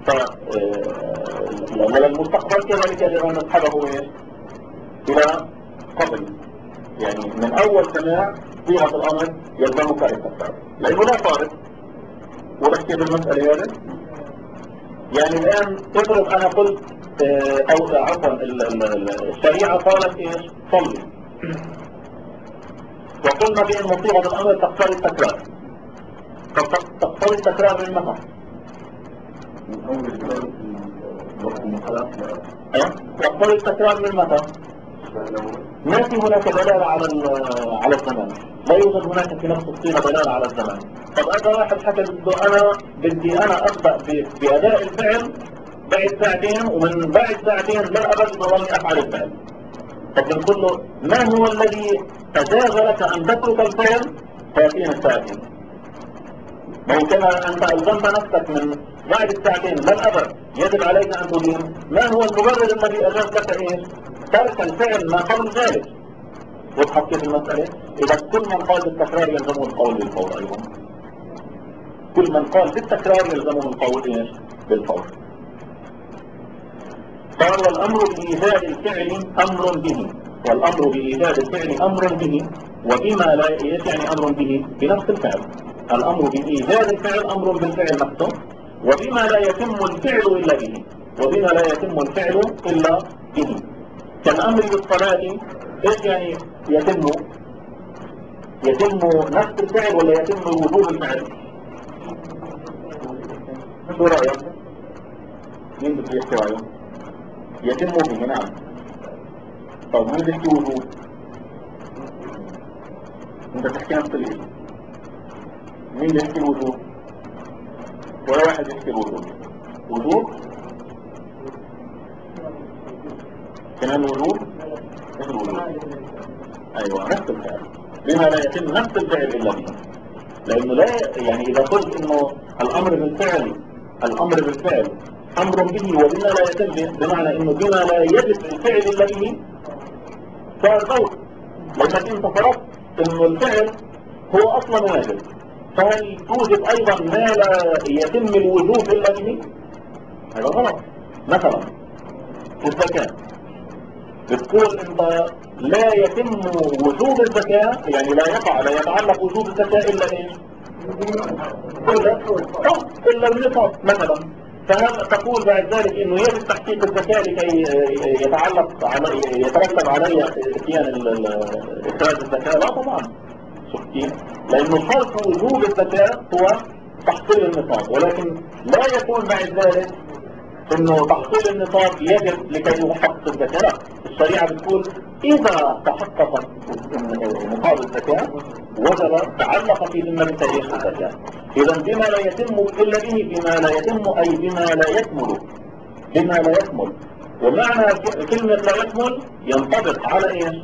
وللمستقبل كذلك يجب أن نسحبه إلى قبل، يعني من أول سماع صيغة الأمر يلزمك التكرار لأنه لا فارق. ولكن المسألة هذا يعني الآن افرض أنا قلت أو عفوا الشريعة قالت إيش؟ صلي، وقلنا بأن صيغة الأمر تقتضي التكرار. تقتضي التكرار من متى؟ تقتضي التكرار من متى؟ ما في هناك دلالة على الزمان، لا يوجد هناك في نفس الصيغة دلالة على الزمان. طب هذا واحد حكى بدي أنا أبدأ بأداء الفعل بعد ساعتين، ومن بعد ساعتين لا أبد ظلني أفعل الفعل، طب بنقول له ما هو الذي أجاز لك أن تترك الفعل فيأتينا الساعتين؟ ما هو كما أنت ألزمت نفسك من بعد الساعتين بل أبد يجب عليك أن تدين، ما هو المبرر الذي أجاز لك إيه؟ ترك الفعل ما قبل ذلك. وتحط في المسألة إذا كل من قال بالتكرار يلزمه القول بالفور أيضا، كل من قال بالتكرار يلزمه القول إيه؟ بالفور. قال والأمر بإيجاد الفعل أمر به، والأمر بإيجاد الفعل أمر به، وبما لا يعني أمر به بنفس الفعل. الأمر بإيجاد الفعل أمر بالفعل نفسه، وبما لا يتم الفعل إلا به، وبما لا يتم الفعل إلا به. كالأمر بالصلاة إيش يعني يتم نفس الفعل ولا يتم وجوب الفعل؟ شو رأيك؟ مين بده يحكي رأيه؟ يتم به نعم. طب مين بيحكي وجوب؟ انت تحكي نفس الشيء. مين بيحكي الوجوب؟ ولا واحد يحكي الوجوب؟ وجوب؟ كمان وجوب؟ ايش الوجوب؟ ايوه نفس الفعل، بما لا يتم نفس الفعل الا به. لانه لا يعني اذا قلت انه الامر بالفعل امر به وبما لا يتم، بمعنى انه بما لا يجب الفعل الا به صار غلط، لانك انت فرضت انه الفعل هو اصلا واجب، فهل توجد ايضا ما لا يتم الوجوب الا به؟ هذا غلط. مثلا الزكاة بتقول انت لا يتم وجوب الزكاة، يعني لا يتعلق وجوب الزكاة الا ايش؟ الا النصاب مثلا. فهل تقول بعد ذلك انه يجب تحقيق الزكاة لكي يترتب علي اتيان اخراج الزكاة؟ لا طبعا. شوف كيف؟ لانه شرط وجوب الزكاة هو تحصيل النصاب، ولكن لا يكون بعد ذلك انه تحصيل النصاب يجب لكي يحقق الزكاة. لا، الشريعة بتقول اذا تحققت نصاب الزكاة وجب تعلق في ذمة تاريخ الزكاة. اذا بما لا يتم الا به، بما لا يتم اي بما لا يكمل، بما لا يكمل. ومعنى كلمة لا يكمل ينطبق على ايش؟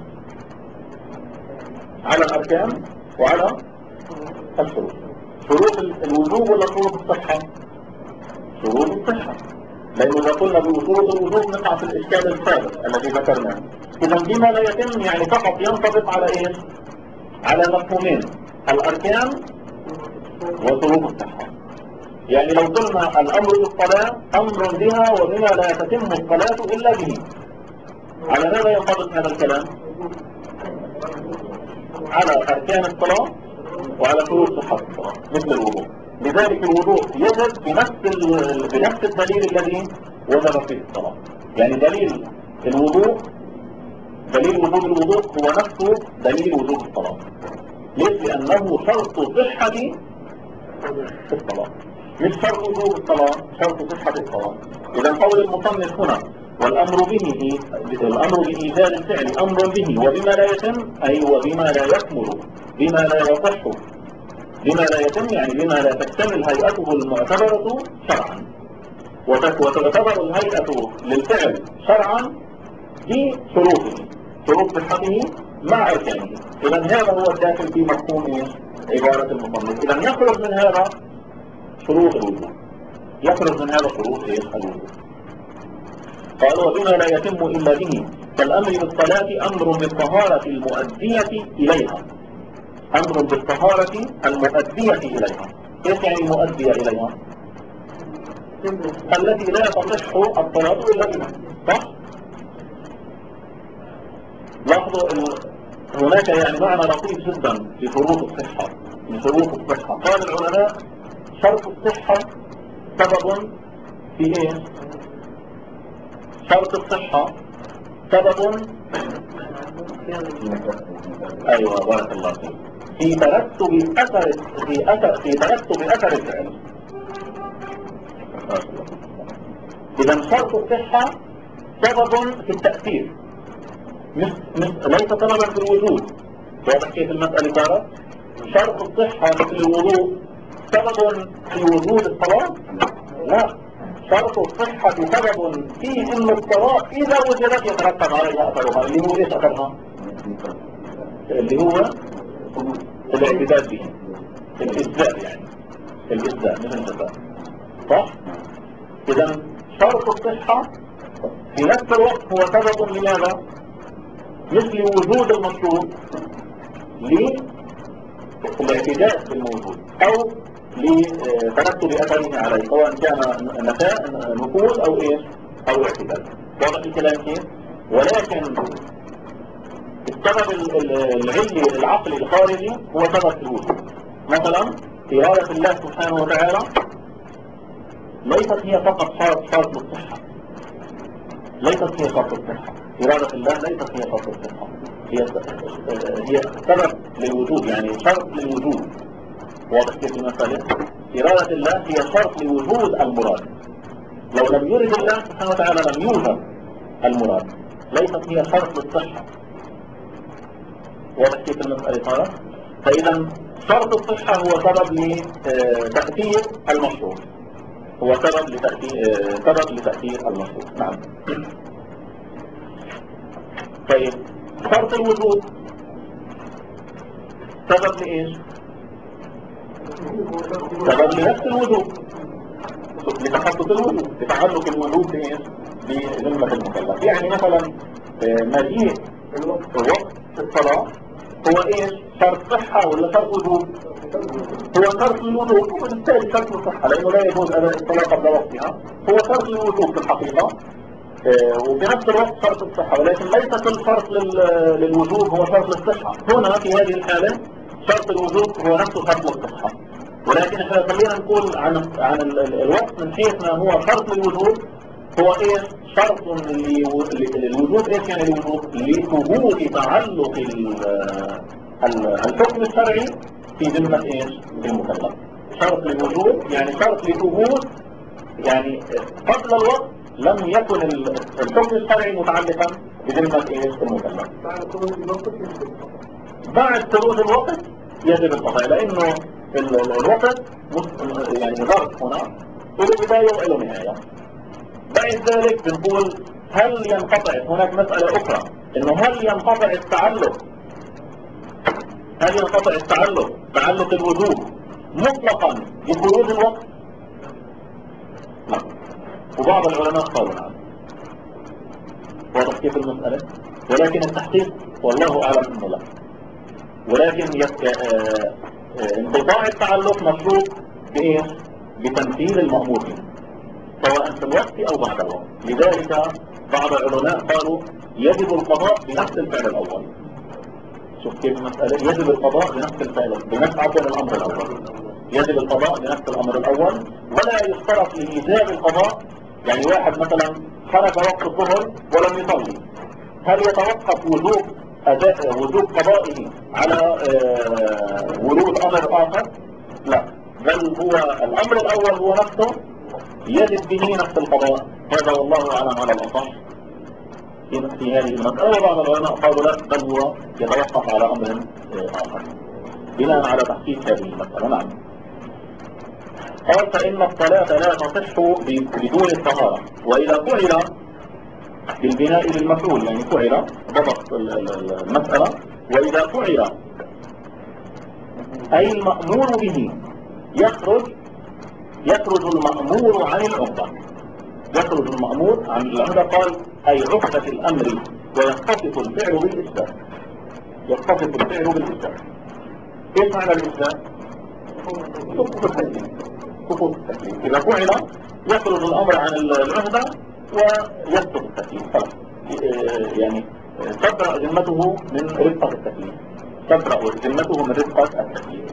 على الاركان وعلى الشروط. شروط الوجوب ولا شروط الصحة؟ شروط الصحة، لأنه إذا قلنا بشروط الوجوب نقع في الإشكال السابق الذي ذكرناه. إذا بما لا يتم يعني فقط ينطبق على إيش؟ على مفهومين: الأركان وشروط الصحة. يعني لو قلنا الأمر بالصلاة أمر بها وبما لا تتم الصلاة إلا به، على ماذا ينطبق هذا الكلام؟ على أركان الصلاة وعلى شروط صحة الصلاة مثل الوضوء. لذلك الوضوء يجب بنفس الدليل الذي وجب فيه الصلاة. يعني دليل وجوب الوضوء هو نفسه دليل وجوب الصلاة. ليش؟ لأنه شرط صحة الصلاة، مش شرط وجوب الصلاة، شرط صحة الصلاة. إذا قول المصنف هنا والأمر به، الأمر بإيجاد الفعل أمر به وبما لا يتم، أي وبما لا يكمل، بما لا يصح، بما لا يتم يعني بما لا تكتمل هيئته المعتبرة شرعا. وتعتبر الهيئة للفعل شرعا بشروطه، شروط صحته مع أركانه. إذا هذا هو الداخل في مفهوم عبارة المصنف. إذا يخرج من هذا شروط الوجوب، يخرج من هذا شروط الوجوب. قالوا وبما لا يتم إلا به كالأمر بالصلاة أمر بالطهارة المؤدية إليها، أمر بالطهارة المؤدية إليها. إيش يعني المؤدية إليها؟ التي لا تصح الصلاة إلا بها، صح؟ لاحظوا هناك يعني معنى لطيف جدا في شروط الصحة. من شروط الصحة قال العلماء شرط الصحة سبب في ايه؟ شرط الصحة سبب ايوه بارك الله فيك في ترتب اثر الفعل. اذا شرط الصحة سبب في التأثير، ليس سببا في الوجود. واضح كيف المسألة صارت؟ شرط الصحة مثل الوضوء سبب في وجود الصلاة؟ لا، شرط الصحة سبب في أن الصلاة إذا وجدت يترتب عليها أثرها، اللي هو إيش أثرها؟ اللي هو الاعتداد به، الإجزاء، يعني الإجزاء مش الجزاء، صح؟ إذا شرط الصحة في نفس الوقت هو سبب لماذا؟ مش لوجود المشروط، للاعتداء بالموجود أو لترتب أثره عليه، سواء كان نفوذ أو إيش أو اعتدال. واضح الكلام كيف؟ ولكن السبب العلي العقلي الخارجي هو سبب الوجود. مثلا إرادة الله سبحانه وتعالى ليست هي فقط شرط الصحة، ليست هي شرط الصحة. إرادة الله ليست هي شرط الصحة، هي سبب للوجود، يعني شرط للوجود. واضح كيف المسألة؟ إرادة الله هي شرط لوجود المراد. لو لم يرد الله سبحانه وتعالى لم يوجد المراد، ليست هي شرط للصحة. واضح كيف المسألة صارت؟ فإذا شرط الصحة هو سبب لتأثير المشروع، هو سبب لتأثير المشروع. نعم. طيب شرط الوجود سبب لإيش؟ سبب لنفس الوجود، لتحقق الوجود، لتعلق الوجود بإيش؟ بذمة المكلف. يعني مثلا مجيء الوقت في الصلاة هو إيش؟ شرط صحة ولا شرط وجود؟ هو شرط الوجود، وبالتالي شرط الصحة، لأنه لا يجوز أداء الصلاة قبل وقتها، هو شرط الوجود في الحقيقة، وبنفس الوقت شرط الصحة، ولكن ليس كل شرط للوجود هو شرط للصحة. هنا في هذه الحالة شرط الوجود هو نفسه شرط للصحة، ولكن احنا خلينا نقول عن الوقت من حيث ما هو شرط للوجود. هو ايش؟ شرط للوجود. ايش يعني الوجود؟ لثبوت تعلق الحكم الشرعي في ذمة ايش؟ المكلف. شرط للوجود يعني شرط لثبوت، يعني قبل الوقت لم يكن الحكم الشرعي متعلقا بذمة ايش؟ المكلف. بعد خروج الوقت يجب القضاء، لانه الوقت يعني ظرف هنا له بداية وله نهاية. بعد ذلك بنقول هل ينقطع، هناك مسألة أخرى، إنه هل ينقطع تعلق الوجود مطلقا بخروج الوقت؟ لا، وبعض العلماء قالوا نعم. واضح كيف المسألة؟ ولكن التحقيق والله أعلم إنه لا، ولكن انقطاع التعلق مشروط بإيه؟ بتمثيل المأمور به، سواء في الوقت أو بعد الوقت. لذلك بعض العلماء قالوا يجب القضاء بنفس الفعل الأول. شوف كيف المسألة؟ يجب القضاء بنفس الفعل، بنفس عبر الأمر الأول. يجب القضاء بنفس الأمر الأول، ولا يشترط لإيجاب القضاء. يعني واحد مثلا خرج وقت الظهر ولم يصلي، هل يتوقف وجوب قضائه على ورود أمر آخر؟ لا، بل هو الأمر الأول هو نفسه يجب به نفس القضاء. هذا والله أعلم على الأصح في هذه المسألة. وبعض العلماء قالوا لا، بل هو يتوقف على أمر آخر بناء على تحقيق هذه المسألة. نعم. قال فإن الصلاة لا تصح بدون الطهارة، وإذا فعل بالبناء للمفعول، يعني فعل ضبط المسألة، وإذا فعل أي المأمور به يخرج المأمور عن العهدة. يخرج المأمور عن العهدة، قال أي عهدة الأمر، ويتصف الفعل بالإثبات. يتصف الفعل بالإثبات. إيش معنى الإثبات؟ سقوط التكليف. إذا فعل يخرج الأمر عن العهدة ويسقط التكليف، خلاص. يعني تبرأ ذمته من رفقة التكليف، تبرأ ذمته من رفقة التكليف.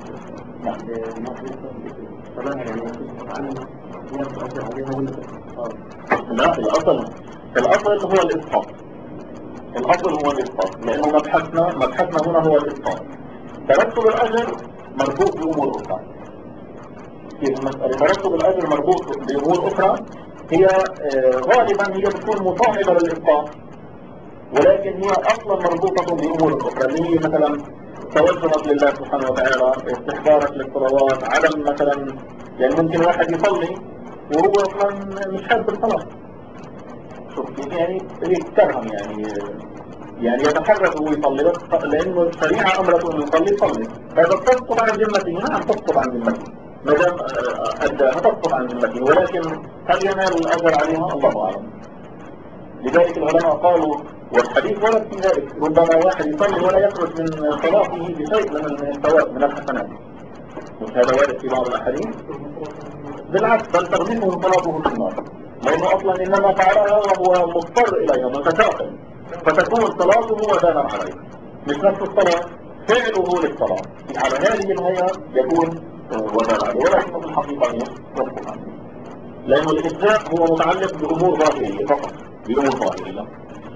لا، الأصل هو الإسقاط. الأصل هو الإسقاط، لأنه مبحثنا هنا هو الإسقاط. ترتب الأجر مربوط بأمور أخرى. في المسألة ترتب الأجر مربوط بأمور أخرى، هي غالبا هي بتكون مصاحبة للإسقاط، ولكن هي أصلا مربوطة بأمور أخرى، اللي هي مثلا توجهك لله سبحانه وتعالى، استحضارك للصلوات، عدم مثلا، يعني ممكن واحد يصلي وهو أصلا مش حابب الصلاة. شوف يعني يتفهم يعني يتحرك ويصلي بس لأنه الشريعة أمرته أن يصلي. هذا تسقط عن ذمته. نعم تسقط عن ذمته ما دام أداها تسقط عن ذمته، ولكن هل ينال الأجر عليها؟ الله أعلم. لذلك العلماء قالوا والحديث ورد في ذلك ربما واحد يصلي ولا يخرج من صلاته بشيء من الثواب من الحسنات، مش هذا وارد في بعض الأحاديث؟ بالعكس بل تغلبه صلاته في النار، لأنه أصلا إنما فعلها وهو مضطر إليها متساقل، فتكون صلاته وبانا عليه مش نفس الصلاة فعله للصلاة على هذه الهيئة يكون وبانا عليه، ولكنه في الحقيقة يصبح عنه، لأنه الإجزاء هو متعلق بأمور ظاهرية فقط، بأمور ظاهرية.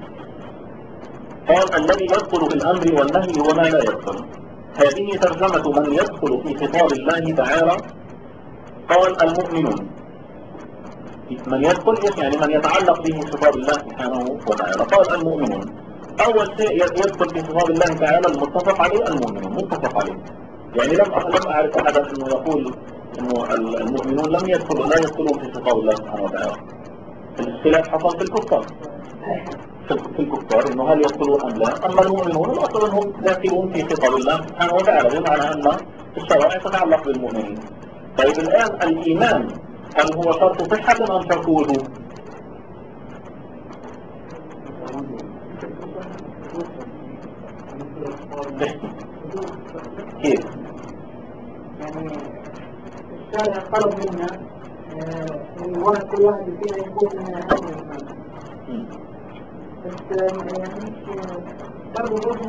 قال الذي يدخل في الأمر والنهي وما لا يدخل. هذه ترجمة من يدخل في خطاب الله تعالى. قال المؤمنون. من يدخل يعني من يتعلق به خطاب الله سبحانه وتعالى. قال المؤمنون. أول شيء يدخل في خطاب الله تعالى المتفق عليه المؤمنون، متفق عليه. يعني لم أعرف أحدا أنه يقول أنه المؤمنون لا يدخلون في خطاب الله سبحانه وتعالى. الاختلاف حصل في الكفار. في الكفار انه هل يدخلون ام لا، اما المؤمنون الاصل انهم داخلون في خطاب الله سبحانه وتعالى، بمعنى ان الشرائع تتعلق بالمؤمنين. طيب الان الايمان هل هو شرط صحة ام شرط وجوب؟ كيف؟ يعني الشارع طلب منا ان كل واحد فينا يكون من اهل الايمان، بس يعني برضه الوجه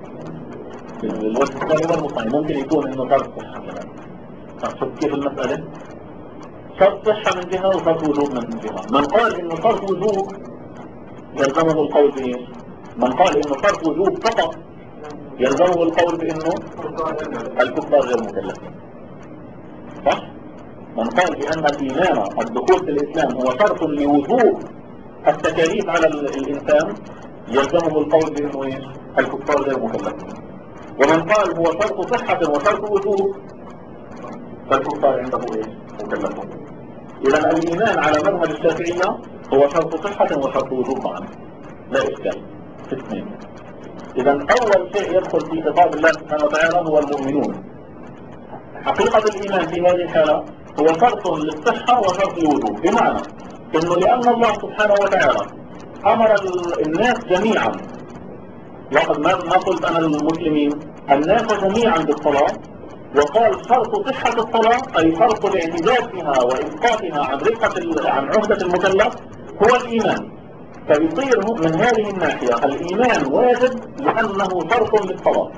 الثاني برضه صحيح، ممكن يكون انه شرط صحة كمان. شوف كيف المسألة؟ شرط صحة من جهة وشرط وجوب من جهة. من قال انه شرط وجوب يلزمه القول به، من قال انه شرط وجوب فقط يلزمه القول بانه الكفار غير مكلفين. صح؟ من قال بان الايمان الدخول في الاسلام هو شرط لوجوب التكاليف على الانسان يلزمه القول بانه الكفار غير مكلفين. ومن قال هو شرط صحة وشرط وجوب فالكفار عنده مكلفون. اذا الايمان على مذهب الشافعية هو شرط صحة وشرط وجوب معا، لا اشكال في اثنين. اذا اول شيء يدخل في خطاب الله سبحانه وتعالى هو المؤمنون. حقيقة الايمان في هذه الحالة هو شرط للصحة وشرط للوجوب، بمعنى انه لان الله سبحانه وتعالى امر الناس جميعا، وقد ما قلت انا المسلمين، الناس جميعا بالصلاة، وقال شرط صحة الصلاة أي شرط الاعتداد بها وإسقاطها عن عهدة المكلف هو الإيمان. فيصير من هذه الناحية الإيمان واجب لأنه شرط للصلاة.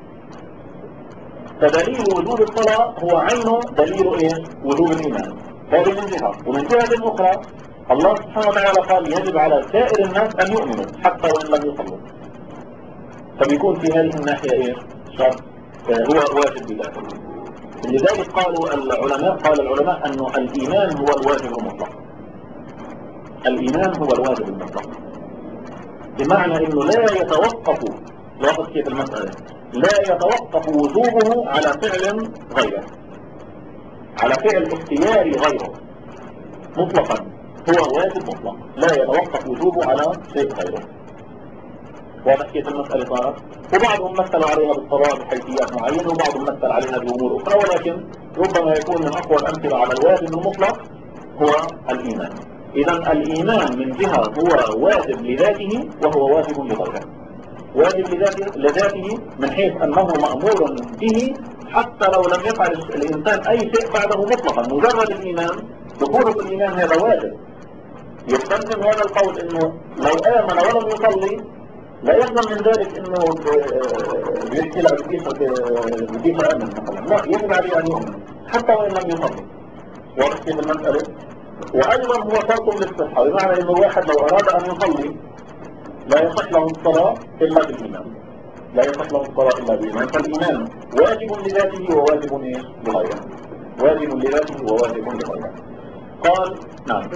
فدليل وجوب الصلاة هو عينه دليل وجوب الإيمان. هذه من جهة. ومن جهة أخرى الله سبحانه وتعالى قال يجب على سائر الناس أن يؤمنوا حتى وإن لم يصلوا، فبيكون في هذه الناحية شرط هو واجب بذاته. لذلك قال العلماء أن الإيمان هو الواجب المطلق. الإيمان هو الواجب المطلق، بمعنى أنه لا يتوقف، لاحظ كيف المسألة، لا يتوقف وجوبه على فعل غيره، على فعل اختياري غيره مطلقا، هو واجب مطلق لا يتوقف وجوبه على شيء غيره. واضح كيف المسألة صارت؟ وبعضهم مثلوا عليها بالصلاة بحيثيات معينة، وبعضهم مثل عليها بأمور أخرى، ولكن ربما يكون من أقوى الأمثلة على الواجب المطلق هو الإيمان. إذا الإيمان من جهة هو واجب لذاته وهو واجب لغيره. واجب لذاته من حيث أنه مأمور به حتى لو لم يفعل الإنسان أي شيء بعده مطلقا، مجرد الإيمان دخوله في الإيمان هذا واجب. يستلزم هذا القول أنه لو آمن ولم يصلي لا يلزم من ذلك انه بيحكي له بديش امن مثلا، لا، يجب عليه ان يؤمن حتى وان لم يصلي. واضح كيف المسألة؟ وايضا هو شرط للصحة، بمعنى انه الواحد لو اراد ان يصلي لا يصح له الصلاة الا بالايمان، لا يصح له الصلاة الا بالايمان. فالايمان واجب لذاته وواجب لغيره، واجب لذاته وواجب لغيره. قال نعم.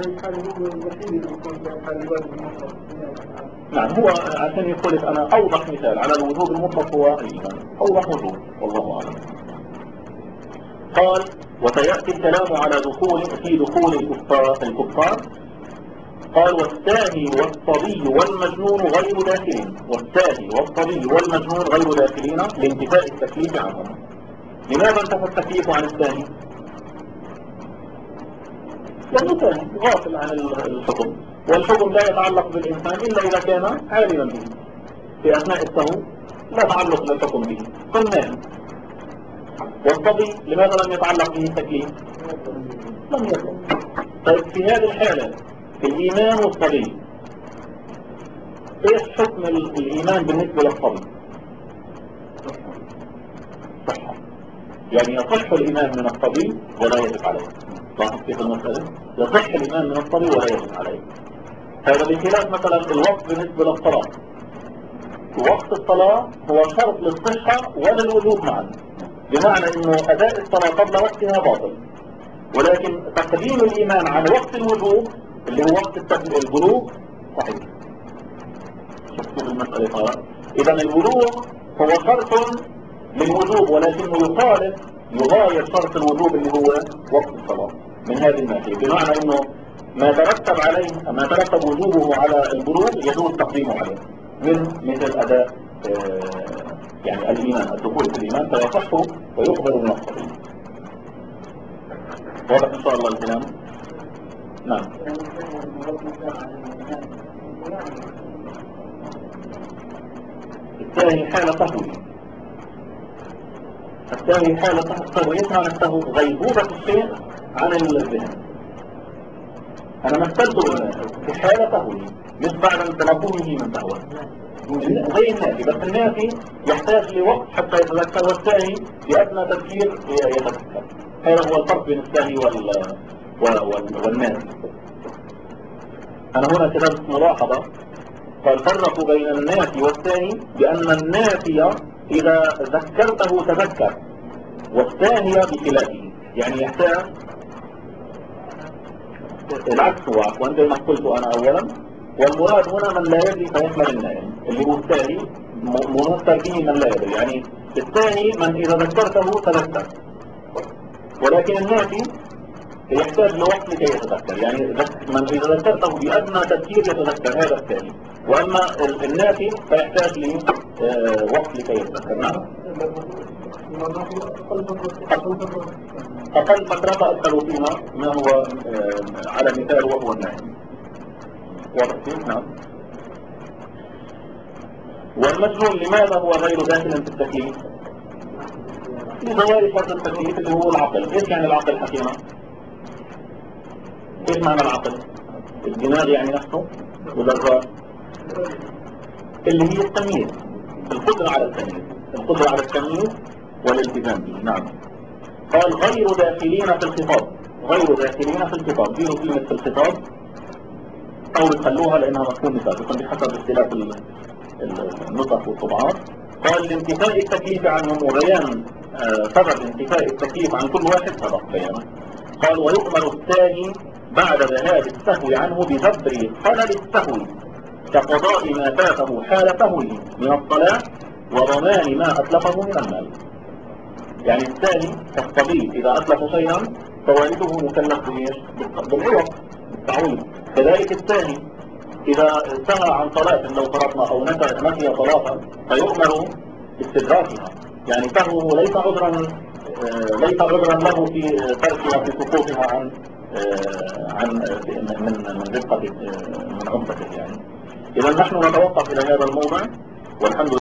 نعم، هو عشان يقول أنا أوضح مثال على الوجوب المطلق هو الإيمان، أوضح وجوب والله أعلم. قال وسيأتي الكلام على دخول الكفار. قال والساهي والصبي والمجنون غير داخلين، والساهي والصبي والمجنون غير داخلين لانتفاء التكليف عنهم. لماذا انتفى التكليف عن الساهي؟ لأنه ساهي غافل عن الحكم، والحكم لا يتعلق بالإنسان إلا إذا كان عالما به. في أثناء السهو لا تعلق للحكم به فالناهي. والصبي لماذا لم يتعلق به التكليف؟ لم يكن. طيب في هذه الحالة الإيمان والصبي، إيش حكم الإيمان بالنسبة للصبي؟ صحة. يعني يصح الإيمان من الصبي ولا يجب عليه. لاحظ كيف المسألة؟ يصح الإيمان من الصبي ولا يجب عليه. هذا بخلاف مثلا الوقت بالنسبة للصلاة. وقت الصلاة هو شرط للصحة وللوجوب معا، بمعنى انه اداء الصلاة قبل وقتها باطل، ولكن تقديم الايمان عن وقت الوجوب اللي هو وقت البلوغ صحيح. شفتوا المسألة؟ اذا البلوغ هو شرط للوجوب، ولكنه يغاير شرط الوجوب اللي هو وقت الصلاة من هذه الناحية، بمعنى انه ما ترتب وجوبه على البلوغ يجوز تقديمه عليه من مثل اداء يعني الإيمان، الدخول في الإيمان فيصح ويقبل من الصبي. واضح إن شاء الله الكلام؟ نعم. الثاني حالة تهوي. الثاني حالة تهوي يسمع نفسه غيبوبة الشيء عن الذهن. أنا مثلته في حالة تهوي مش بعد تنبهه من تهوى زي النافي، بس النافي يحتاج لوقت حتى يتذكر، والساهي بأدنى تفكير يتذكر. هذا هو الفرق بين الساهي والنافي. أنا هنا كتبت ملاحظة، فالفرق بين النافي والساهي بأن النافي إذا ذكرته تذكر، والساهي بخلافه، يعني يحتاج العكس هو عفوا زي ما قلت أنا أولا. والمراد هنا من لا يدري فيحمل النائم، اللي هو الثاني منصر فيه من لا يدري، يعني الثاني من إذا ذكرته تذكر، ولكن النافي يحتاج لوقت لكي يتذكر، يعني من إذا ذكرته بأدنى تذكير يتذكر، هذا الثاني. وأما النافي فيحتاج لوقت لكي يتذكر. نعم. أقل فترة أدخل فيها ما هو على مثال وهو النائم. واضح؟ نعم. والمجنون لماذا هو غير داخل في التكليف؟ لزوال شرط التكليف اللي هو العقل. ايش يعني العقل حكيمة؟ ايش معنى العقل؟ الدماغ يعني نفسه ولا الراس؟ اللي هي التمييز، القدرة على التمييز، القدرة على التمييز والالتزام به. نعم. قال غير داخلين في الخطاب، غير داخلين في الخطاب، دي كلمة في الخطاب أو يخلوها لأنها مفهوم مثال بحسب اختلاف النطق والطبعات. قال لانتفاء التكليف عنهم وبيان سبب انتفاء التكليف عن كل واحد سبق بيانه. قال ويؤمر الثاني بعد ذهاب السهو عنه بجبر خلل السهو كقضاء ما فاته حال سهوه من الصلاة وضمان ما أتلفه من المال. يعني الثاني كالطبيب إذا أتلف شيئا فوالده مكلف بالعوض بالتعويض، كذلك الثاني إذا سهى عن صلاة لو فرضنا أو نسي صلاة فيؤمر باستدراكها، يعني سهوه ليس عذرا له في تركها في سقوطها عن من رفقة من عمته يعني. إذا نحن نتوقف إلى هذا الموضع والحمد لله.